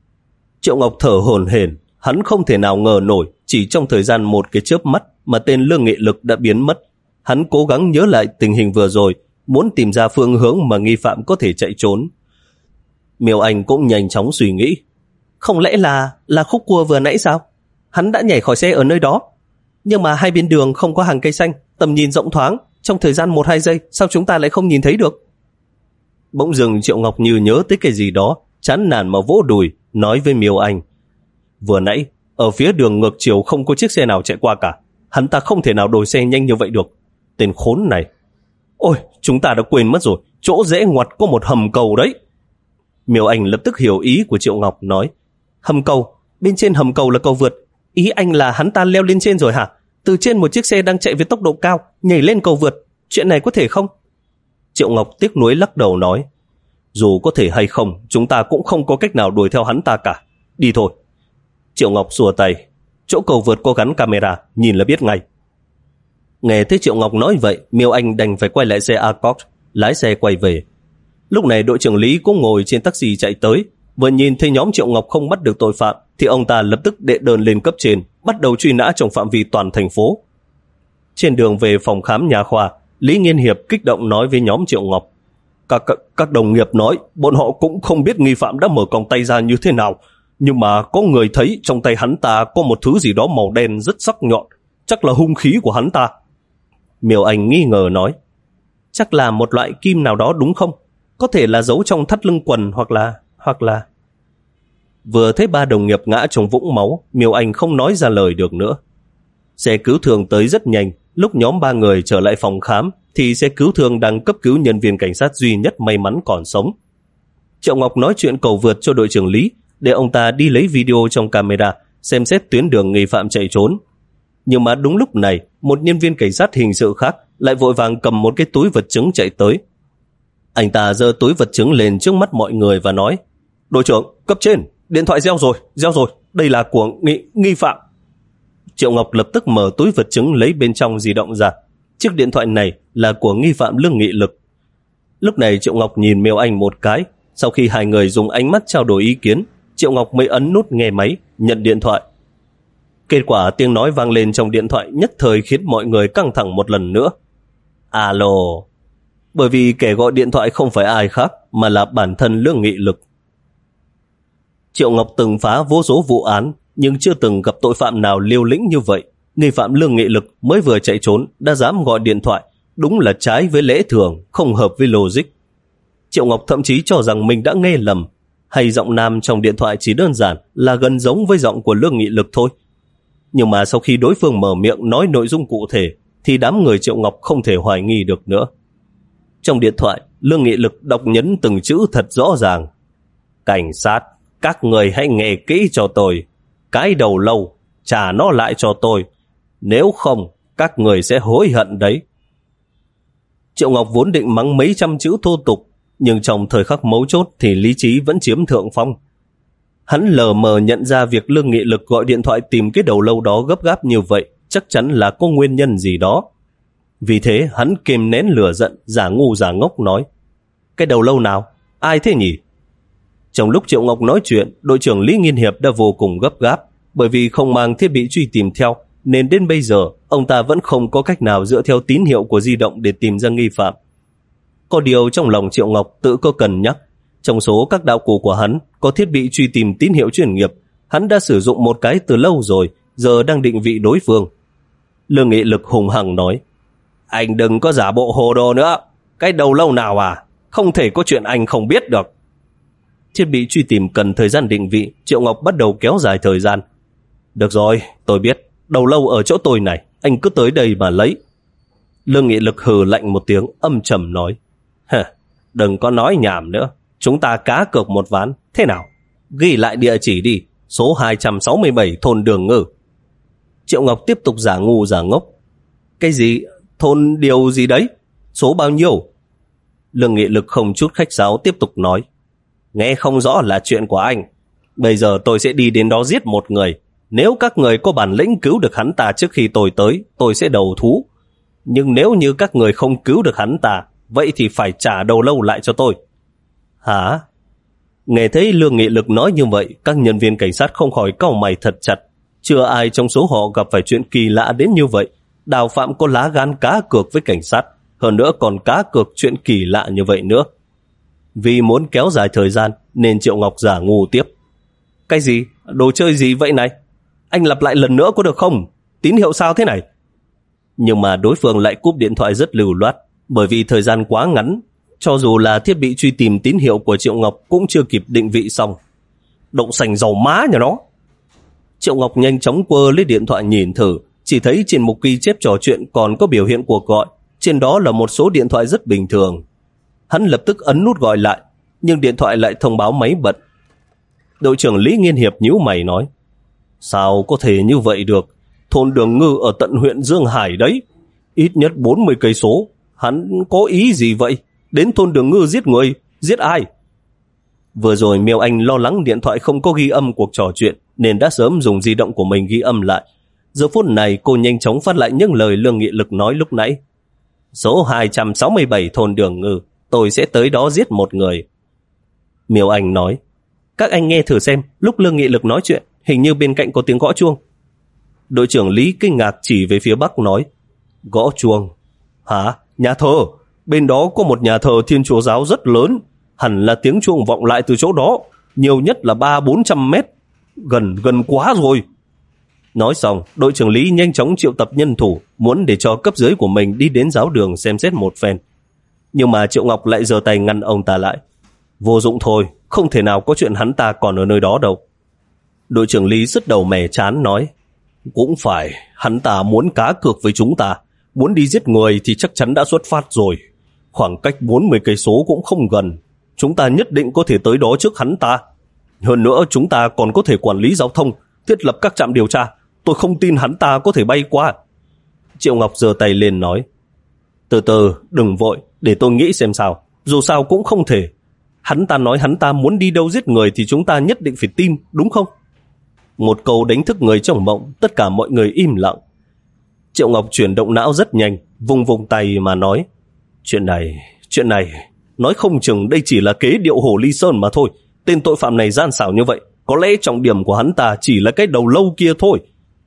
Triệu Ngọc thở hổn hển, hắn không thể nào ngờ nổi, chỉ trong thời gian một cái chớp mắt mà tên Lương Nghị Lực đã biến mất. Hắn cố gắng nhớ lại tình hình vừa rồi, muốn tìm ra phương hướng mà nghi phạm có thể chạy trốn. Miêu Anh cũng nhanh chóng suy nghĩ. Không lẽ là là khúc cua vừa nãy sao? Hắn đã nhảy khỏi xe ở nơi đó. Nhưng mà hai bên đường không có hàng cây xanh, tầm nhìn rộng thoáng, trong thời gian một hai giây sao chúng ta lại không nhìn thấy được? Bỗng dưng Triệu Ngọc như nhớ tới cái gì đó, chán nản mà vỗ đùi, nói với Miêu Anh. Vừa nãy, ở phía đường ngược chiều không có chiếc xe nào chạy qua cả. Hắn ta không thể nào đổi xe nhanh như vậy được. Tên khốn này. Ôi, chúng ta đã quên mất rồi, chỗ rẽ ngoặt có một hầm cầu đấy. Miêu Anh lập tức hiểu ý của Triệu Ngọc, nói. Hầm cầu? Bên trên hầm cầu là cầu vượt. Ý anh là hắn ta leo lên trên rồi hả? Từ trên một chiếc xe đang chạy với tốc độ cao, nhảy lên cầu vượt. Chuyện này có thể không? Triệu Ngọc tiếc nuối lắc đầu nói. Dù có thể hay không, chúng ta cũng không có cách nào đuổi theo hắn ta cả. Đi thôi. Triệu Ngọc xua tay. Chỗ cầu vượt có gắn camera, nhìn là biết ngay. Nghe thấy Triệu Ngọc nói vậy, Miêu Anh đành phải quay lại xe Accord, lái xe quay về. Lúc này đội trưởng Lý cũng ngồi trên taxi chạy tới, vừa nhìn thấy nhóm Triệu Ngọc không bắt được tội phạm thì ông ta lập tức đệ đơn lên cấp trên, bắt đầu truy nã trong phạm vi toàn thành phố. Trên đường về phòng khám nhà khoa, Lý Nghiên Hiệp kích động nói với nhóm Triệu Ngọc. Các, các, các đồng nghiệp nói bọn họ cũng không biết nghi phạm đã mở còng tay ra như thế nào, nhưng mà có người thấy trong tay hắn ta có một thứ gì đó màu đen rất sắc nhọn, chắc là hung khí của hắn ta. Miêu Anh nghi ngờ nói. Chắc là một loại kim nào đó đúng không? Có thể là giấu trong thắt lưng quần hoặc là... hoặc là... Vừa thấy ba đồng nghiệp ngã trong vũng máu, Miêu Anh không nói ra lời được nữa. Xe cứu thương tới rất nhanh. Lúc nhóm ba người trở lại phòng khám thì xe cứu thương đang cấp cứu nhân viên cảnh sát duy nhất may mắn còn sống. Triệu Ngọc nói chuyện cầu vượt cho đội trưởng Lý để ông ta đi lấy video trong camera xem xét tuyến đường nghi phạm chạy trốn. Nhưng mà đúng lúc này, một nhân viên cảnh sát hình sự khác lại vội vàng cầm một cái túi vật chứng chạy tới. Anh ta giơ túi vật chứng lên trước mắt mọi người và nói. Đội trưởng, cấp trên, điện thoại reo rồi, reo rồi, đây là của nghi, nghi phạm. Triệu Ngọc lập tức mở túi vật chứng lấy bên trong di động ra. Chiếc điện thoại này là của nghi phạm Lương Nghị Lực. Lúc này Triệu Ngọc nhìn Miêu Anh một cái. Sau khi hai người dùng ánh mắt trao đổi ý kiến, Triệu Ngọc mới ấn nút nghe máy, nhận điện thoại. Kết quả tiếng nói vang lên trong điện thoại nhất thời khiến mọi người căng thẳng một lần nữa. Alo. Bởi vì kẻ gọi điện thoại không phải ai khác mà là bản thân Lương Nghị Lực. Triệu Ngọc từng phá vô số vụ án nhưng chưa từng gặp tội phạm nào liều lĩnh như vậy. Nghi phạm Lương Nghị Lực mới vừa chạy trốn đã dám gọi điện thoại, đúng là trái với lẽ thường, không hợp với logic. Triệu Ngọc thậm chí cho rằng mình đã nghe lầm, hay giọng nam trong điện thoại chỉ đơn giản là gần giống với giọng của Lương Nghị Lực thôi. Nhưng mà sau khi đối phương mở miệng nói nội dung cụ thể thì đám người Triệu Ngọc không thể hoài nghi được nữa. Trong điện thoại, Lương Nghị Lực đọc nhấn từng chữ thật rõ ràng. Cảnh sát, các người hãy nghe kỹ cho tôi. Cái đầu lâu, trả nó lại cho tôi. Nếu không, các người sẽ hối hận đấy. Triệu Ngọc vốn định mắng mấy trăm chữ thô tục, nhưng trong thời khắc mấu chốt thì lý trí vẫn chiếm thượng phong. Hắn lờ mờ nhận ra việc Lương Nghị Lực gọi điện thoại tìm cái đầu lâu đó gấp gáp như vậy chắc chắn là có nguyên nhân gì đó. Vì thế hắn kìm nén lửa giận, giả ngu giả ngốc nói: Cái đầu lâu nào? Ai thế nhỉ? Trong lúc Triệu Ngọc nói chuyện, đội trưởng Lý Nghiên Hiệp đã vô cùng gấp gáp, bởi vì không mang thiết bị truy tìm theo, nên đến bây giờ ông ta vẫn không có cách nào dựa theo tín hiệu của di động để tìm ra nghi phạm. Có điều trong lòng Triệu Ngọc tự có cân nhắc, trong số các đạo cụ của hắn có thiết bị truy tìm tín hiệu chuyên nghiệp, hắn đã sử dụng một cái từ lâu rồi, giờ đang định vị đối phương. Lương Nghị Lực hùng hằng nói: Anh đừng có giả bộ hồ đồ nữa, cái đầu lâu nào à? Không thể có chuyện anh không biết được. Thiết bị truy tìm cần thời gian định vị, Triệu Ngọc bắt đầu kéo dài thời gian. Được rồi, tôi biết, đầu lâu ở chỗ tôi này, anh cứ tới đây mà lấy. Lương Nghị Lực hừ lạnh một tiếng, âm trầm nói: Hả, đừng có nói nhảm nữa, chúng ta cá cược một ván, thế nào? Ghi lại địa chỉ đi, số hai trăm sáu mươi bảy thôn Đường Ngư. Triệu Ngọc tiếp tục giả ngu giả ngốc. Cái gì? Thôn điều gì đấy? Số bao nhiêu? Lương Nghị Lực không chút khách sáo tiếp tục nói: Nghe không rõ là chuyện của anh. Bây giờ tôi sẽ đi đến đó giết một người. Nếu các người có bản lĩnh cứu được hắn ta trước khi tôi tới, tôi sẽ đầu thú. Nhưng nếu như các người không cứu được hắn ta, vậy thì phải trả đầu lâu lại cho tôi. Hả? Nghe thấy Lương Nghị Lực nói như vậy, các nhân viên cảnh sát không khỏi cau mày thật chặt. Chưa ai trong số họ gặp phải chuyện kỳ lạ đến như vậy. Đào phạm có lá gan cá cược với cảnh sát, hơn nữa còn cá cược chuyện kỳ lạ như vậy nữa. Vì muốn kéo dài thời gian nên Triệu Ngọc giả ngu tiếp: Cái gì? Đồ chơi gì vậy này? Anh lặp lại lần nữa có được không? Tín hiệu sao thế này? Nhưng mà đối phương lại cúp điện thoại rất lưu loát, bởi vì thời gian quá ngắn, cho dù là thiết bị truy tìm tín hiệu của Triệu Ngọc cũng chưa kịp định vị xong. Đậu sành dầu má nhà nó. Triệu Ngọc nhanh chóng quơ lấy điện thoại nhìn thử, chỉ thấy trên mục ghi chép trò chuyện còn có biểu hiện cuộc gọi, trên đó là một số điện thoại rất bình thường. Hắn lập tức ấn nút gọi lại, nhưng điện thoại lại thông báo máy bật. Đội trưởng Lý Nghiên Hiệp nhíu mày nói: Sao có thể như vậy được? Thôn Đường Ngư ở tận huyện Dương Hải đấy, ít nhất bốn mươi cây số. Hắn có ý gì vậy? Đến thôn Đường Ngư giết người, giết ai? Vừa rồi Miêu Anh lo lắng điện thoại không có ghi âm cuộc trò chuyện nên đã sớm dùng di động của mình ghi âm lại. Giờ phút này cô nhanh chóng phát lại những lời Lương Nghị Lực nói lúc nãy: Số hai trăm sáu mươi bảy thôn Đường Ngư, tôi sẽ tới đó giết một người. Miêu Anh nói: Các anh nghe thử xem, lúc Lương Nghị Lực nói chuyện, hình như bên cạnh có tiếng gõ chuông. Đội trưởng Lý kinh ngạc chỉ về phía bắc nói: Gõ chuông? Hả? Nhà thờ? Bên đó có một nhà thờ Thiên Chúa giáo rất lớn, hẳn là tiếng chuông vọng lại từ chỗ đó, nhiều nhất là ba bốn trăm mét. Gần, gần quá rồi. Nói xong, đội trưởng Lý nhanh chóng triệu tập nhân thủ, muốn để cho cấp dưới của mình đi đến giáo đường xem xét một phen. Nhưng mà Triệu Ngọc lại giơ tay ngăn ông ta lại: Vô dụng thôi, không thể nào có chuyện hắn ta còn ở nơi đó đâu. Đội trưởng Lý sứt đầu mẻ chán nói: Cũng phải, hắn ta muốn cá cược với chúng ta, muốn đi giết người thì chắc chắn đã xuất phát rồi. Khoảng cách bốn mươi cây số cũng không gần, chúng ta nhất định có thể tới đó trước hắn ta. Hơn nữa chúng ta còn có thể quản lý giao thông, thiết lập các trạm điều tra. Tôi không tin hắn ta có thể bay qua. Triệu Ngọc giơ tay lên nói: Từ từ, đừng vội, để tôi nghĩ xem sao. Dù sao cũng không thể. Hắn ta nói hắn ta muốn đi đâu giết người thì chúng ta nhất định phải tin, đúng không? Một câu đánh thức người trong mộng, tất cả mọi người im lặng. Triệu Ngọc chuyển động não rất nhanh, vùng vùng tay mà nói: Chuyện này, chuyện này, nói không chừng đây chỉ là kế điệu Hồ Ly Sơn mà thôi. Tên tội phạm này gian xảo như vậy, có lẽ trọng điểm của hắn ta chỉ là cái đầu lâu kia thôi.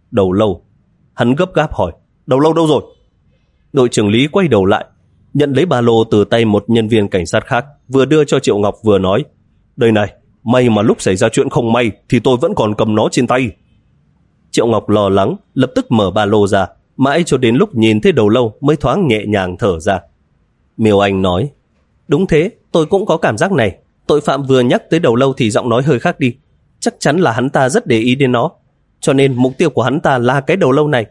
Đầu Lâu. Hắn gấp gáp hỏi, Đầu Lâu đâu rồi? Đội trưởng Lý quay đầu lại, nhận lấy ba lô từ tay một nhân viên cảnh sát khác, vừa đưa cho Triệu Ngọc vừa nói, đây này, may mà lúc xảy ra chuyện không may thì tôi vẫn còn cầm nó trên tay. Triệu Ngọc lo lắng, lập tức mở ba lô ra, mãi cho đến lúc nhìn thấy Đầu Lâu mới thoáng nhẹ nhàng thở ra. Miêu Anh nói, đúng thế, tôi cũng có cảm giác này. Tội phạm vừa nhắc tới Đầu Lâu thì giọng nói hơi khác đi. Chắc chắn là hắn ta rất để ý đến nó, cho nên mục tiêu của hắn ta là cái Đầu Lâu này.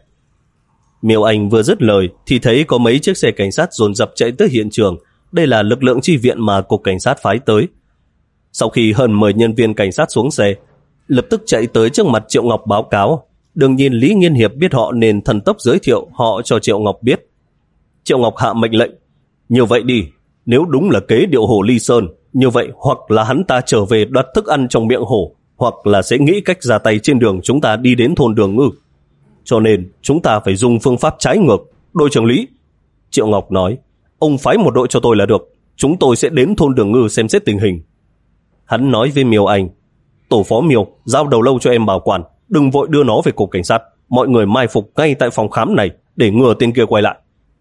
Miêu Anh vừa dứt lời thì thấy có mấy chiếc xe cảnh sát dồn dập chạy tới hiện trường. Đây là lực lượng chi viện mà cục cảnh sát phái tới. Sau khi hơn mười nhân viên cảnh sát xuống xe, lập tức chạy tới trước mặt Triệu Ngọc báo cáo. Đương nhiên Lý Nghiên Hiệp biết họ nên thần tốc giới thiệu họ cho Triệu Ngọc biết. Triệu Ngọc hạ mệnh lệnh, như vậy đi, nếu đúng là kế điệu hổ Ly Sơn, như vậy hoặc là hắn ta trở về đoạt thức ăn trong miệng hổ, hoặc là sẽ nghĩ cách ra tay trên đường chúng ta đi đến thôn Đường Ngư. Cho nên chúng ta phải dùng phương pháp trái ngược. Đội trưởng Lý, Triệu Ngọc nói, ông phái một đội cho tôi là được, chúng tôi sẽ đến thôn Đường Ngư xem xét tình hình. Hắn nói với Miêu Anh, tổ phó Miêu, giao Đầu Lâu cho em bảo quản, đừng vội đưa nó về cục cảnh sát, mọi người mai phục ngay tại phòng khám này để ngừa tên kia quay lại.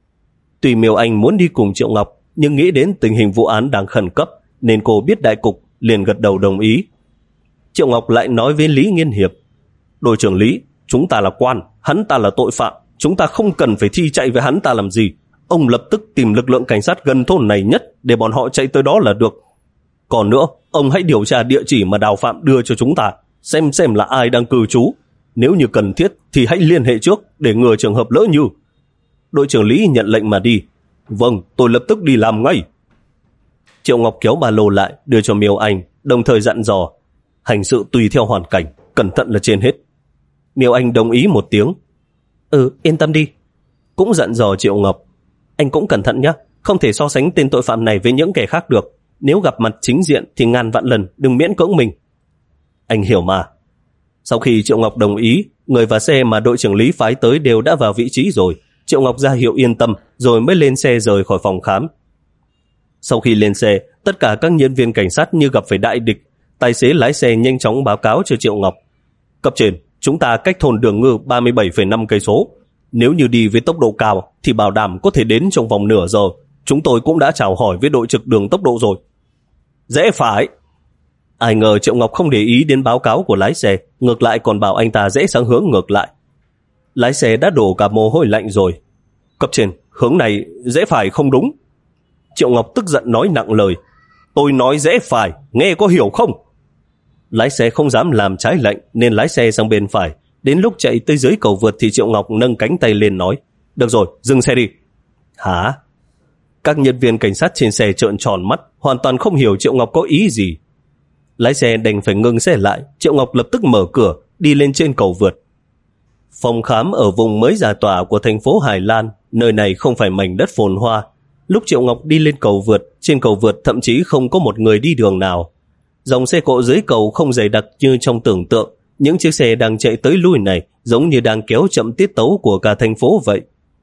Tuy Miêu Anh muốn đi cùng Triệu Ngọc, nhưng nghĩ đến tình hình vụ án đang khẩn cấp nên cô biết đại cục, liền gật đầu đồng ý. Triệu Ngọc lại nói với Lý Nghiên Hiệp, đội trưởng Lý, chúng ta là quan, hắn ta là tội phạm, chúng ta không cần phải thi chạy với hắn ta làm gì. Ông lập tức tìm lực lượng cảnh sát gần thôn này nhất để bọn họ chạy tới đó là được. Còn nữa, ông hãy điều tra địa chỉ mà Đào Phạm đưa cho chúng ta, xem xem là ai đang cư trú. Nếu như cần thiết thì hãy liên hệ trước để ngừa trường hợp lỡ như. Đội trưởng Lý nhận lệnh mà đi. Vâng, tôi lập tức đi làm ngay. Triệu Ngọc kéo ba lô lại đưa cho Miêu Anh, đồng thời dặn dò, hành sự tùy theo hoàn cảnh, cẩn thận là trên hết. Miêu Anh đồng ý một tiếng. Ừ, yên tâm đi. Cũng dặn dò Triệu Ngọc, anh cũng cẩn thận nhé, không thể so sánh tên tội phạm này với những kẻ khác được. Nếu gặp mặt chính diện thì ngàn vạn lần đừng miễn cưỡng mình. Anh hiểu mà. Sau khi Triệu Ngọc đồng ý, người và xe mà đội trưởng Lý phái tới đều đã vào vị trí rồi. Triệu Ngọc ra hiệu yên tâm rồi mới lên xe rời khỏi phòng khám. Sau khi lên xe, tất cả các nhân viên cảnh sát như gặp phải đại địch. Tài xế lái xe nhanh chóng báo cáo cho Triệu Ngọc, cấp trên, chúng ta cách thôn Đường Ngư ba mươi bảy phẩy năm cây số. Nếu như đi với tốc độ cao thì bảo đảm có thể đến trong vòng nửa giờ. Chúng tôi cũng đã chào hỏi với đội trực đường tốc độ rồi. Rẽ phải. Ai ngờ Triệu Ngọc không để ý đến báo cáo của lái xe, ngược lại còn bảo anh ta rẽ sang hướng ngược lại. Lái xe đã đổ cả mồ hôi lạnh rồi. Cấp trên, hướng này rẽ phải không đúng. Triệu Ngọc tức giận nói nặng lời, tôi nói rẽ phải, nghe có hiểu không? Lái xe không dám làm trái lệnh nên lái xe sang bên phải. Đến lúc chạy tới dưới cầu vượt thì Triệu Ngọc nâng cánh tay lên nói, được rồi, dừng xe đi. Hả? Các nhân viên cảnh sát trên xe trợn tròn mắt, hoàn toàn không hiểu Triệu Ngọc có ý gì. Lái xe đành phải ngừng xe lại. Triệu Ngọc lập tức mở cửa, đi lên trên cầu vượt. Phòng khám ở vùng mới giải tỏa của thành phố Hải Lan, nơi này không phải mảnh đất phồn hoa. Lúc Triệu Ngọc đi lên cầu vượt, trên cầu vượt thậm chí không có một người đi đường nào. Dòng xe cộ dưới cầu không dày đặc như trong tưởng tượng. Những chiếc xe đang chạy tới lui này giống như đang kéo chậm tiết tấu của cả thành phố vậy.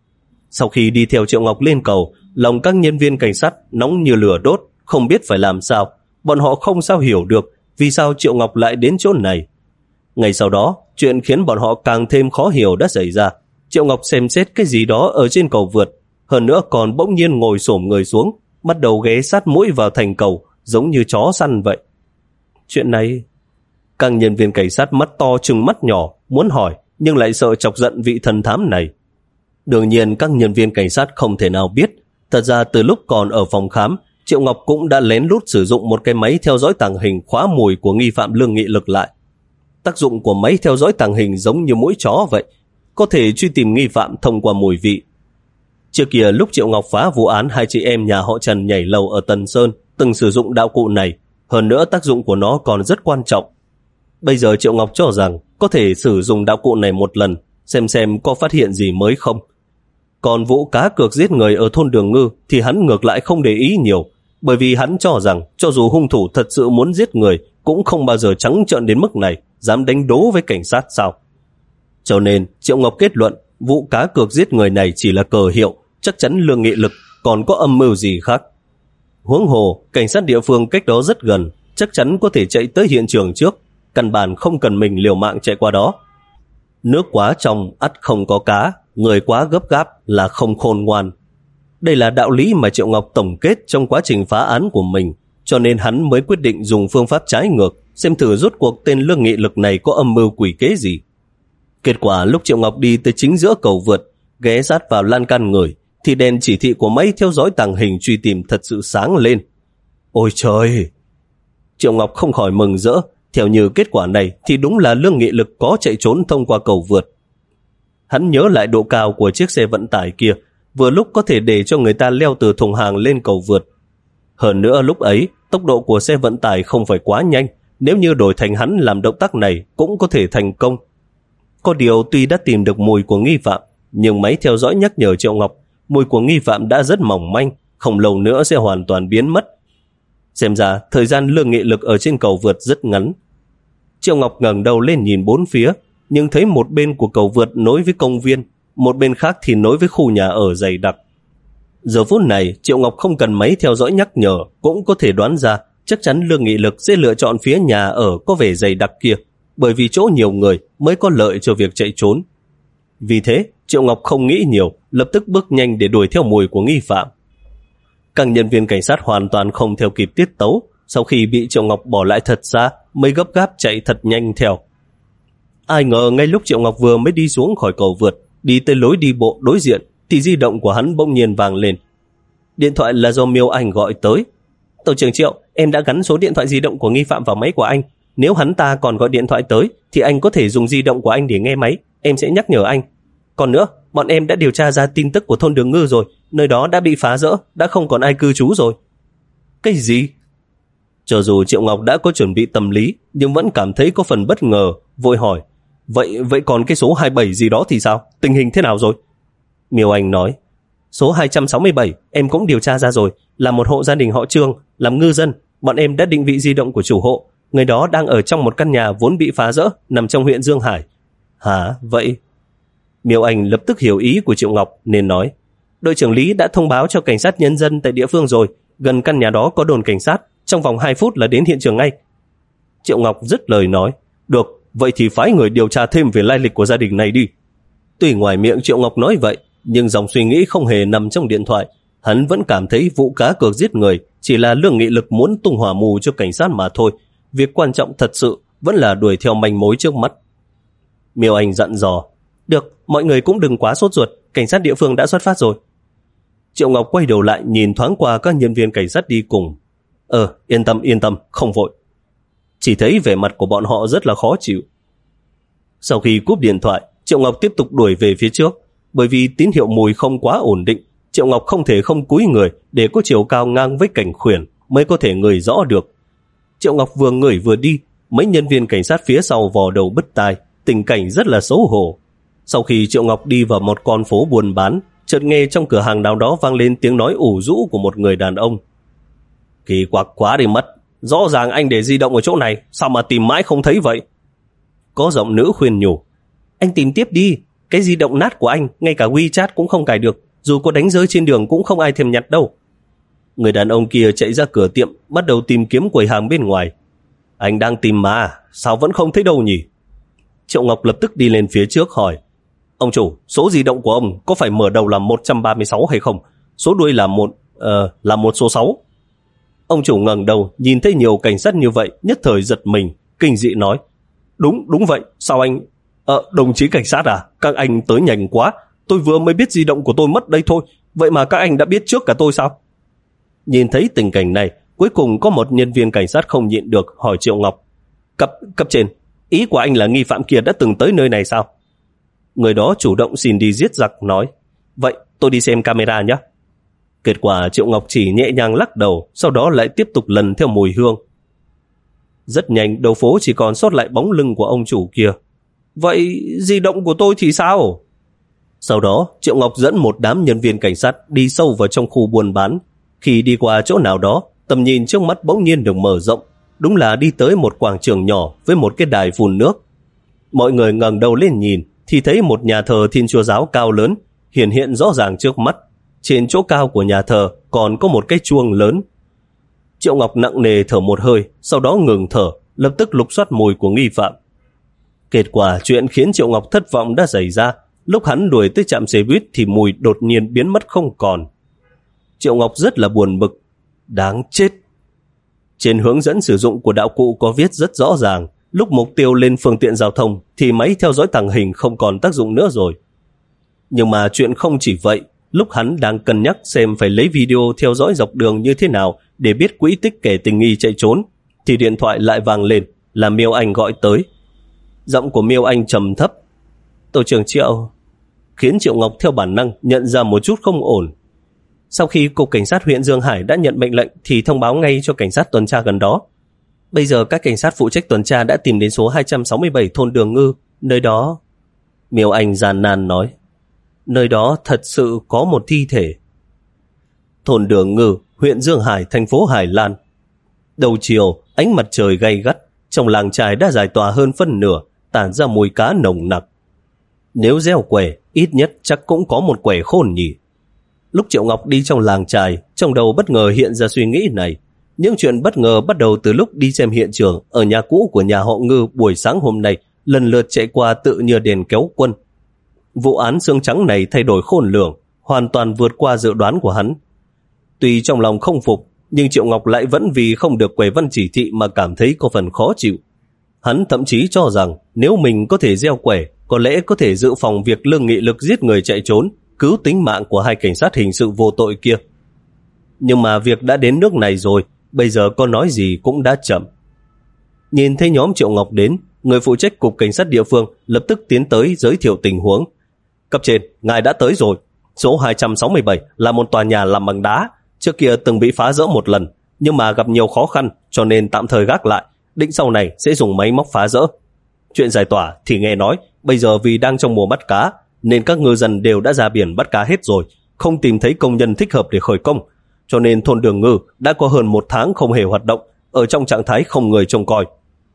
Sau khi đi theo Triệu Ngọc lên cầu, lòng các nhân viên cảnh sát nóng như lửa đốt, không biết phải làm sao. Bọn họ không sao hiểu được vì sao Triệu Ngọc lại đến chỗ này. Ngày sau đó, chuyện khiến bọn họ càng thêm khó hiểu đã xảy ra. Triệu Ngọc xem xét cái gì đó ở trên cầu vượt, hơn nữa còn bỗng nhiên ngồi xổm người xuống, bắt đầu ghé sát mũi vào thành cầu, giống như chó săn vậy. Chuyện này... Các nhân viên cảnh sát mắt to trừng mắt nhỏ, muốn hỏi, nhưng lại sợ chọc giận vị thần thám này. Đương nhiên các nhân viên cảnh sát không thể nào biết. Thật ra từ lúc còn ở phòng khám, Triệu Ngọc cũng đã lén lút sử dụng một cái máy theo dõi tàng hình khóa mùi của nghi phạm Lương Nghị Lực lại. Tác dụng của máy theo dõi tàng hình giống như mũi chó vậy, có thể truy tìm nghi phạm thông qua mùi vị. Trước kia lúc Triệu Ngọc phá vụ án hai chị em nhà họ Trần nhảy lầu ở Tần Sơn, từng sử dụng đạo cụ này, hơn nữa tác dụng của nó còn rất quan trọng. Bây giờ Triệu Ngọc cho rằng có thể sử dụng đạo cụ này một lần, xem xem có phát hiện gì mới không. Còn vụ cá cược giết người ở thôn Đường Ngư thì hắn ngược lại không để ý nhiều, bởi vì hắn cho rằng cho dù hung thủ thật sự muốn giết người cũng không bao giờ trắng trợn đến mức này, dám đánh đố với cảnh sát sao. Cho nên Triệu Ngọc kết luận vụ cá cược giết người này chỉ là cờ hiệu, chắc chắn Lương Nghị Lực còn có âm mưu gì khác. Huống hồ, cảnh sát địa phương cách đó rất gần, chắc chắn có thể chạy tới hiện trường trước, căn bản không cần mình liều mạng chạy qua đó. Nước quá trong ắt không có cá, người quá gấp gáp là không khôn ngoan. Đây là đạo lý mà Triệu Ngọc tổng kết trong quá trình phá án của mình, cho nên hắn mới quyết định dùng phương pháp trái ngược, xem thử rốt cuộc tên Lương Nghị Lực này có âm mưu quỷ kế gì. Kết quả lúc Triệu Ngọc đi tới chính giữa cầu vượt, ghé sát vào lan can người, thì đèn chỉ thị của máy theo dõi tàng hình truy tìm thật sự sáng lên. Ôi trời! Triệu Ngọc không khỏi mừng rỡ, theo như kết quả này thì đúng là Lương Nghị Lực có chạy trốn thông qua cầu vượt. Hắn nhớ lại độ cao của chiếc xe vận tải kia, vừa lúc có thể để cho người ta leo từ thùng hàng lên cầu vượt. Hơn nữa lúc ấy, tốc độ của xe vận tải không phải quá nhanh, nếu như đổi thành hắn làm động tác này cũng có thể thành công. Có điều tuy đã tìm được mùi của nghi phạm, nhưng máy theo dõi nhắc nhở Triệu Ngọc, mùi của nghi phạm đã rất mỏng manh, không lâu nữa sẽ hoàn toàn biến mất. Xem ra thời gian Lương Nghị Lực ở trên cầu vượt rất ngắn. Triệu Ngọc ngẩng đầu lên nhìn bốn phía, nhưng thấy một bên của cầu vượt nối với công viên, một bên khác thì nối với khu nhà ở dày đặc. Giờ phút này, Triệu Ngọc không cần máy theo dõi nhắc nhở cũng có thể đoán ra chắc chắn Lương Nghị Lực sẽ lựa chọn phía nhà ở có vẻ dày đặc kia, bởi vì chỗ nhiều người mới có lợi cho việc chạy trốn. Vì thế, Triệu Ngọc không nghĩ nhiều, lập tức bước nhanh để đuổi theo mùi của nghi phạm. Các nhân viên cảnh sát hoàn toàn không theo kịp tiết tấu, sau khi bị Triệu Ngọc bỏ lại thật xa mới gấp gáp chạy thật nhanh theo. Ai ngờ ngay lúc Triệu Ngọc vừa mới đi xuống khỏi cầu vượt, đi tới lối đi bộ đối diện, thì di động của hắn bỗng nhiên vang lên. Điện thoại là do Miêu Anh gọi tới. Tổ trưởng Triệu, em đã gắn số điện thoại di động của nghi phạm vào máy của anh. Nếu hắn ta còn gọi điện thoại tới, thì anh có thể dùng di động của anh để nghe máy, em sẽ nhắc nhở anh. Còn nữa, bọn em đã điều tra ra tin tức của thôn Đường Ngư rồi, nơi đó đã bị phá rỡ, đã không còn ai cư trú rồi. Cái gì? Cho dù Triệu Ngọc đã có chuẩn bị tâm lý, nhưng vẫn cảm thấy có phần bất ngờ, vội hỏi, Vậy vậy còn cái số hai mươi bảy gì đó thì sao? Tình hình thế nào rồi? Miêu Anh nói, số hai trăm sáu mươi bảy em cũng điều tra ra rồi, là một hộ gia đình họ Trương, làm ngư dân. Bọn em đã định vị di động của chủ hộ, người đó đang ở trong một căn nhà vốn bị phá rỡ, nằm trong huyện Dương Hải. Hả? Vậy? Miêu Anh lập tức hiểu ý của Triệu Ngọc nên nói, đội trưởng Lý đã thông báo cho cảnh sát nhân dân tại địa phương rồi, gần căn nhà đó có đồn cảnh sát, trong vòng hai phút là đến hiện trường ngay. Triệu Ngọc dứt lời nói, được, vậy thì phái người điều tra thêm về lai lịch của gia đình này đi. Tuy ngoài miệng Triệu Ngọc nói vậy, nhưng dòng suy nghĩ không hề nằm trong điện thoại. Hắn vẫn cảm thấy vụ cá cược giết người chỉ là Lương Nghị Lực muốn tung hỏa mù cho cảnh sát mà thôi. Việc quan trọng thật sự vẫn là đuổi theo manh mối trước mắt. Miêu Anh dặn dò, được, mọi người cũng đừng quá sốt ruột, cảnh sát địa phương đã xuất phát rồi. Triệu Ngọc quay đầu lại nhìn thoáng qua các nhân viên cảnh sát đi cùng. Ờ, yên tâm, yên tâm, không vội. Chỉ thấy vẻ mặt của bọn họ rất là khó chịu. Sau khi cúp điện thoại, Triệu Ngọc tiếp tục đuổi về phía trước. Bởi vì tín hiệu mùi không quá ổn định, Triệu Ngọc không thể không cúi người để có chiều cao ngang với cảnh khuyển mới có thể ngửi rõ được. Triệu Ngọc vừa ngửi vừa đi, mấy nhân viên cảnh sát phía sau vò đầu bứt tai, tình cảnh rất là xấu hổ. Sau khi Triệu Ngọc đi vào một con phố buôn bán, chợt nghe trong cửa hàng nào đó vang lên tiếng nói ủ rũ của một người đàn ông. Kỳ quặc quá đi mất, rõ ràng anh để di động ở chỗ này, sao mà tìm mãi không thấy vậy? Có giọng nữ khuyên nhủ, anh tìm tiếp đi, cái di động nát của anh ngay cả WeChat cũng không cài được, dù có đánh rơi trên đường cũng không ai thèm nhặt đâu. Người đàn ông kia chạy ra cửa tiệm, bắt đầu tìm kiếm quầy hàng bên ngoài. Anh đang tìm mà, sao vẫn không thấy đâu nhỉ? Triệu Ngọc lập tức đi lên phía trước hỏi, ông chủ, số di động của ông có phải mở đầu là một trăm ba mươi sáu hay không? Số đuôi là một uh, là một số sáu. Ông chủ ngẩng đầu nhìn thấy nhiều cảnh sát như vậy, nhất thời giật mình, kinh dị nói, đúng đúng vậy, sao anh ờ đồng chí cảnh sát à, các anh tới nhanh quá, tôi vừa mới biết di động của tôi mất đây thôi, vậy mà các anh đã biết trước cả tôi sao? Nhìn thấy tình cảnh này, cuối cùng có một nhân viên cảnh sát không nhịn được hỏi Triệu Ngọc, cấp cấp trên, ý của anh là nghi phạm kia đã từng tới nơi này sao? Người đó chủ động xin đi giết giặc, nói, vậy tôi đi xem camera nhé. Kết quả Triệu Ngọc chỉ nhẹ nhàng lắc đầu, sau đó lại tiếp tục lần theo mùi hương. Rất nhanh đầu phố chỉ còn sót lại bóng lưng của ông chủ kia. Vậy di động của tôi thì sao? Sau đó Triệu Ngọc dẫn một đám nhân viên cảnh sát đi sâu vào trong khu buôn bán. Khi đi qua chỗ nào đó, tầm nhìn trước mắt bỗng nhiên được mở rộng. Đúng là đi tới một quảng trường nhỏ với một cái đài phun nước. Mọi người ngẩng đầu lên nhìn thì thấy một nhà thờ Thiên Chúa giáo cao lớn hiện hiện rõ ràng trước mắt. Trên chỗ cao của nhà thờ còn có một cái chuông lớn. Triệu Ngọc nặng nề thở một hơi, sau đó ngừng thở, lập tức lục soát mùi của nghi phạm. Kết quả chuyện khiến Triệu Ngọc thất vọng đã xảy ra. Lúc hắn đuổi tới trạm xe buýt thì Mùi đột nhiên biến mất không còn. Triệu Ngọc rất là buồn bực. Đáng chết. Trên hướng dẫn sử dụng của đạo cụ có viết rất rõ ràng, lúc mục tiêu lên phương tiện giao thông thì máy theo dõi tàng hình không còn tác dụng nữa rồi. Nhưng mà chuyện không chỉ vậy, lúc hắn đang cân nhắc xem phải lấy video theo dõi dọc đường như thế nào để biết quỹ tích kẻ tình nghi chạy trốn, thì điện thoại lại vang lên, là Miêu Anh gọi tới. Giọng của Miêu Anh trầm thấp. Tổ trưởng Triệu, khiến Triệu Ngọc theo bản năng nhận ra một chút không ổn. Sau khi Cục Cảnh sát huyện Dương Hải đã nhận mệnh lệnh thì thông báo ngay cho cảnh sát tuần tra gần đó. Bây giờ các cảnh sát phụ trách tuần tra đã tìm đến số hai trăm sáu mươi bảy thôn Đường Ngư, nơi đó... Miêu Anh gian nan nói. Nơi đó thật sự có một thi thể. Thôn Đường Ngư, huyện Dương Hải, thành phố Hải Lan. Đầu chiều, ánh mặt trời gay gắt, trong làng trài đã giải tỏa hơn phân nửa, tản ra mùi cá nồng nặc. Nếu gieo quẻ, ít nhất chắc cũng có một quẻ khôn nhỉ. Lúc Triệu Ngọc đi trong làng trài, trong đầu bất ngờ hiện ra suy nghĩ này. Những chuyện bất ngờ bắt đầu từ lúc đi xem hiện trường ở nhà cũ của nhà họ Ngư buổi sáng hôm nay, lần lượt chạy qua tự như đèn kéo quân. Vụ án xương trắng này thay đổi khôn lường, hoàn toàn vượt qua dự đoán của hắn. Tuy trong lòng không phục, nhưng Triệu Ngọc lại vẫn vì không được quẻ văn chỉ thị mà cảm thấy có phần khó chịu. Hắn thậm chí cho rằng nếu mình có thể gieo quẻ, có lẽ có thể dự phòng việc Lương Nghị Lực giết người chạy trốn, cứu tính mạng của hai cảnh sát hình sự vô tội kia. Nhưng mà việc đã đến nước này rồi, bây giờ có nói gì cũng đã chậm. Nhìn thấy nhóm Triệu Ngọc đến, người phụ trách cục cảnh sát địa phương lập tức tiến tới giới thiệu tình huống. Cấp trên, ngài đã tới rồi. Số hai trăm sáu mươi bảy là một tòa nhà làm bằng đá, trước kia từng bị phá rỡ một lần, nhưng mà gặp nhiều khó khăn cho nên tạm thời gác lại, định sau này sẽ dùng máy móc phá rỡ. Chuyện giải tỏa thì nghe nói bây giờ vì đang trong mùa bắt cá nên các ngư dân đều đã ra biển bắt cá hết rồi, không tìm thấy công nhân thích hợp để khởi công, cho nên thôn Đường Ngư đã có hơn một tháng không hề hoạt động, ở trong trạng thái không người trông coi.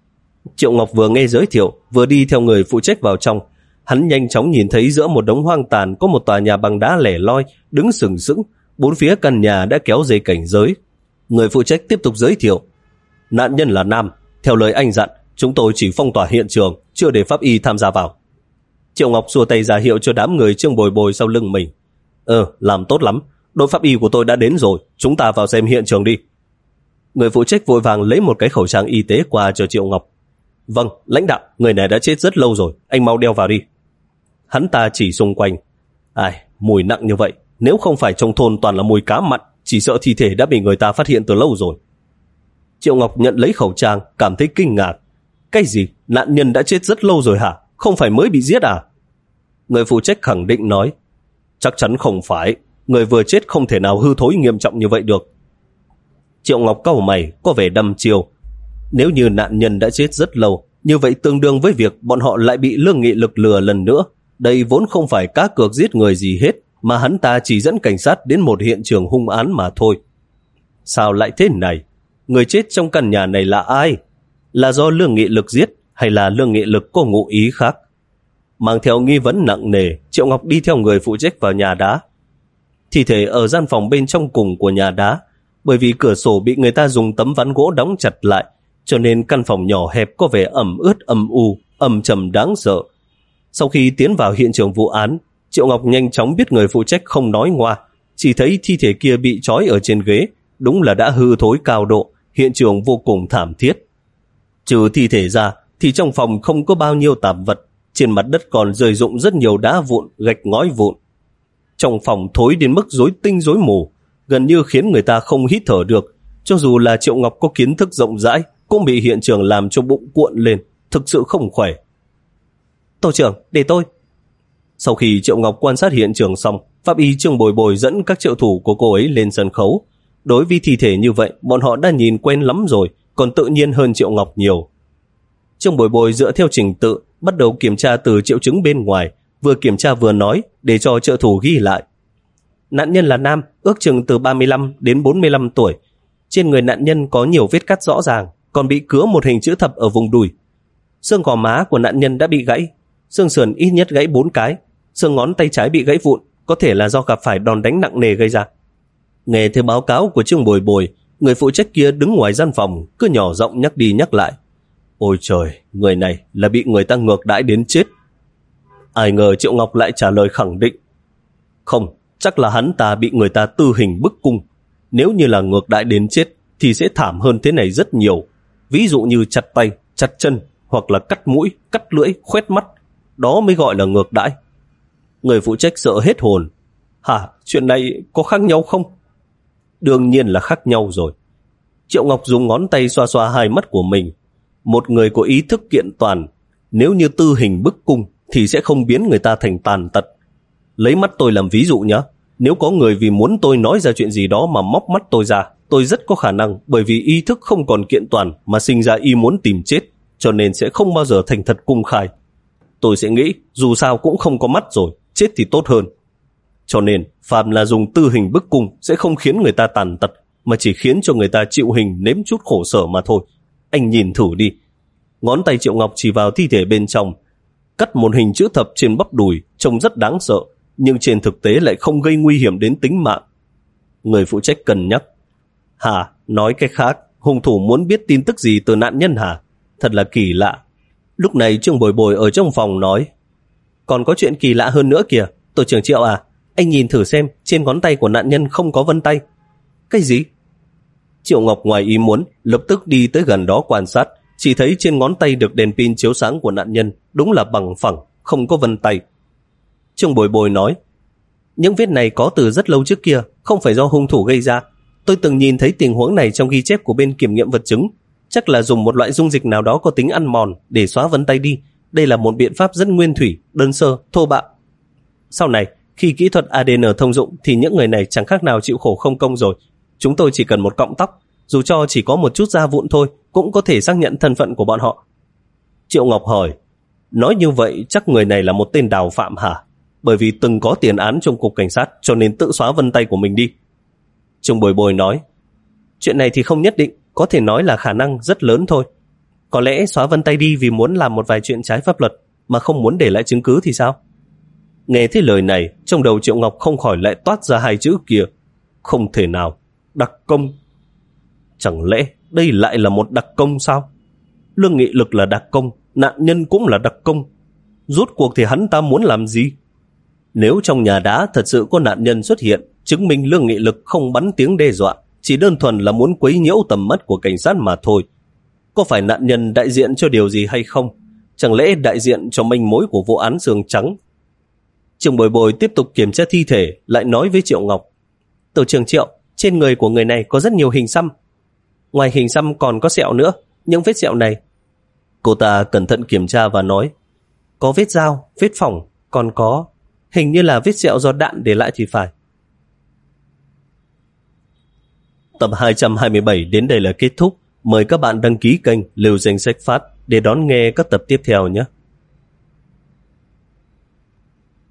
Triệu Ngọc vừa nghe giới thiệu, vừa đi theo người phụ trách vào trong. Hắn nhanh chóng nhìn thấy giữa một đống hoang tàn có một tòa nhà bằng đá lẻ loi đứng sừng sững, bốn phía căn nhà đã kéo dây cảnh giới. Người phụ trách tiếp tục giới thiệu. Nạn nhân là nam, theo lời anh dặn, chúng tôi chỉ phong tỏa hiện trường, chưa để pháp y tham gia vào. Triệu Ngọc xua tay ra hiệu cho đám người Trương Bồi Bồi sau lưng mình. Ờ, làm tốt lắm, đội pháp y của tôi đã đến rồi, chúng ta vào xem hiện trường đi. Người phụ trách vội vàng lấy một cái khẩu trang y tế qua cho Triệu Ngọc. Vâng, lãnh đạo, người này đã chết rất lâu rồi, anh mau đeo vào đi. Hắn ta chỉ xung quanh. Ai, mùi nặng như vậy, nếu không phải trong thôn toàn là mùi cá mặn, chỉ sợ thi thể đã bị người ta phát hiện từ lâu rồi. Triệu Ngọc nhận lấy khẩu trang, cảm thấy kinh ngạc. Cái gì? Nạn nhân đã chết rất lâu rồi hả? Không phải mới bị giết à? Người phụ trách khẳng định nói. Chắc chắn không phải, người vừa chết không thể nào hư thối nghiêm trọng như vậy được. Triệu Ngọc cau mày, có vẻ đăm chiêu. Nếu như nạn nhân đã chết rất lâu, như vậy tương đương với việc bọn họ lại bị Lương Nghị Lực lừa lần nữa. Đây vốn không phải cá cược giết người gì hết, mà hắn ta chỉ dẫn cảnh sát đến một hiện trường hung án mà thôi. Sao lại thế này? Người chết trong căn nhà này là ai? Là do Lương Nghị Lực giết hay là Lương Nghị Lực có ngụ ý khác? Mang theo nghi vấn nặng nề, Triệu Ngọc đi theo người phụ trách vào nhà đá. Thi thể ở gian phòng bên trong cùng của nhà đá, bởi vì cửa sổ bị người ta dùng tấm ván gỗ đóng chặt lại, cho nên căn phòng nhỏ hẹp có vẻ ẩm ướt âm u, âm trầm đáng sợ. Sau khi tiến vào hiện trường vụ án, Triệu Ngọc nhanh chóng biết người phụ trách không nói ngoa, chỉ thấy thi thể kia bị trói ở trên ghế, đúng là đã hư thối cao độ, hiện trường vô cùng thảm thiết. Trừ thi thể ra, thì trong phòng không có bao nhiêu tạp vật, trên mặt đất còn rơi rụng rất nhiều đá vụn, gạch ngói vụn. Trong phòng thối đến mức rối tinh rối mù, gần như khiến người ta không hít thở được. Cho dù là Triệu Ngọc có kiến thức rộng rãi, cũng bị hiện trường làm cho bụng cuộn lên, thực sự không khỏe. Tổ trưởng, để tôi. Sau khi Triệu Ngọc quan sát hiện trường xong, pháp y Trương Bồi Bồi dẫn các trợ thủ của cô ấy lên sân khấu. Đối với thi thể như vậy, bọn họ đã nhìn quen lắm rồi, còn tự nhiên hơn Triệu Ngọc nhiều. Trương Bồi Bồi dựa theo trình tự, bắt đầu kiểm tra từ triệu chứng bên ngoài, vừa kiểm tra vừa nói, để cho trợ thủ ghi lại. Nạn nhân là nam, ước chừng từ ba mươi lăm đến bốn mươi lăm tuổi. Trên người nạn nhân có nhiều vết cắt rõ ràng, còn bị cứa một hình chữ thập ở vùng đùi. Xương gò má của nạn nhân đã bị gãy, xương sườn ít nhất gãy bốn cái, xương ngón tay trái bị gãy vụn, có thể là do gặp phải đòn đánh nặng nề gây ra. Nghe theo báo cáo của Trương Bồi Bồi, người phụ trách kia đứng ngoài gian phòng, cứ nhỏ giọng nhắc đi nhắc lại. Ôi trời, người này là bị người ta ngược đãi đến chết. Ai ngờ Triệu Ngọc lại trả lời khẳng định. Không, chắc là hắn ta bị người ta tư hình bức cung. Nếu như là ngược đãi đến chết thì sẽ thảm hơn thế này rất nhiều. Ví dụ như chặt tay, chặt chân, hoặc là cắt mũi, cắt lưỡi, khoét mắt. Đó mới gọi là ngược đãi. Người phụ trách sợ hết hồn. Hả, chuyện này có khác nhau không? Đương nhiên là khác nhau rồi. Triệu Ngọc dùng ngón tay xoa xoa hai mắt của mình. Một người có ý thức kiện toàn, nếu như tư hình bức cung thì sẽ không biến người ta thành tàn tật. Lấy mắt tôi làm ví dụ nhé. Nếu có người vì muốn tôi nói ra chuyện gì đó mà móc mắt tôi ra, tôi rất có khả năng bởi vì ý thức không còn kiện toàn mà sinh ra ý muốn tìm chết, cho nên sẽ không bao giờ thành thật cung khai. Tôi sẽ nghĩ dù sao cũng không có mắt rồi, chết thì tốt hơn. Cho nên phàm là dùng tư hình bức cung sẽ không khiến người ta tàn tật, mà chỉ khiến cho người ta chịu hình nếm chút khổ sở mà thôi. Anh nhìn thử đi. Ngón tay Triệu Ngọc chỉ vào thi thể bên trong, cắt một hình chữ thập trên bắp đùi, trông rất đáng sợ, nhưng trên thực tế lại không gây nguy hiểm đến tính mạng. Người phụ trách cân nhắc. Hả, nói cách khác, hung thủ muốn biết tin tức gì từ nạn nhân hả? Thật là kỳ lạ. Lúc này Trương Bồi Bồi ở trong phòng nói. Còn có chuyện kỳ lạ hơn nữa kìa, tổ trưởng Triệu à, anh nhìn thử xem, trên ngón tay của nạn nhân không có vân tay. Cái gì? Triệu Ngọc ngoài ý muốn, lập tức đi tới gần đó quan sát, chỉ thấy trên ngón tay được đèn pin chiếu sáng của nạn nhân đúng là bằng phẳng, không có vân tay. Trương Bồi Bồi nói, những vết này có từ rất lâu trước kia, không phải do hung thủ gây ra. Tôi từng nhìn thấy tình huống này trong ghi chép của bên kiểm nghiệm vật chứng. Chắc là dùng một loại dung dịch nào đó có tính ăn mòn để xóa vân tay đi. Đây là một biện pháp rất nguyên thủy, đơn sơ, thô bạo. Sau này, khi kỹ thuật a đê en thông dụng thì những người này chẳng khác nào chịu khổ không công rồi. Chúng tôi chỉ cần một cọng tóc, dù cho chỉ có một chút da vụn thôi, cũng có thể xác nhận thân phận của bọn họ. Triệu Ngọc hỏi, nói như vậy chắc người này là một tên đào phạm hả? Bởi vì từng có tiền án trong cục cảnh sát cho nên tự xóa vân tay của mình đi. Trương Bồi Bồi nói, chuyện này thì không nhất định, có thể nói là khả năng rất lớn thôi. Có lẽ xóa vân tay đi vì muốn làm một vài chuyện trái pháp luật mà không muốn để lại chứng cứ thì sao? Nghe thấy lời này, trong đầu Triệu Ngọc không khỏi lại toát ra hai chữ kia. Không thể nào, đặc công. Chẳng lẽ đây lại là một đặc công sao? Lương Nghị Lực là đặc công, nạn nhân cũng là đặc công. Rốt cuộc thì hắn ta muốn làm gì? Nếu trong nhà đá thật sự có nạn nhân xuất hiện, chứng minh Lương Nghị Lực không bắn tiếng đe dọa, chỉ đơn thuần là muốn quấy nhiễu tầm mắt của cảnh sát mà thôi. Có phải nạn nhân đại diện cho điều gì hay không? Chẳng lẽ đại diện cho manh mối của vụ án xương trắng? Trương Bồi Bồi tiếp tục kiểm tra thi thể, lại nói với Triệu Ngọc, tổ trưởng Triệu, trên người của người này có rất nhiều hình xăm. Ngoài hình xăm còn có sẹo nữa, những vết sẹo này. Cô ta cẩn thận kiểm tra và nói, có vết dao, vết phỏng, còn có, hình như là vết sẹo do đạn để lại thì phải. Tập hai trăm hai mươi bảy đến đây là kết thúc. Mời các bạn đăng ký kênh Lưu Danh Sách Phát để đón nghe các tập tiếp theo nhé.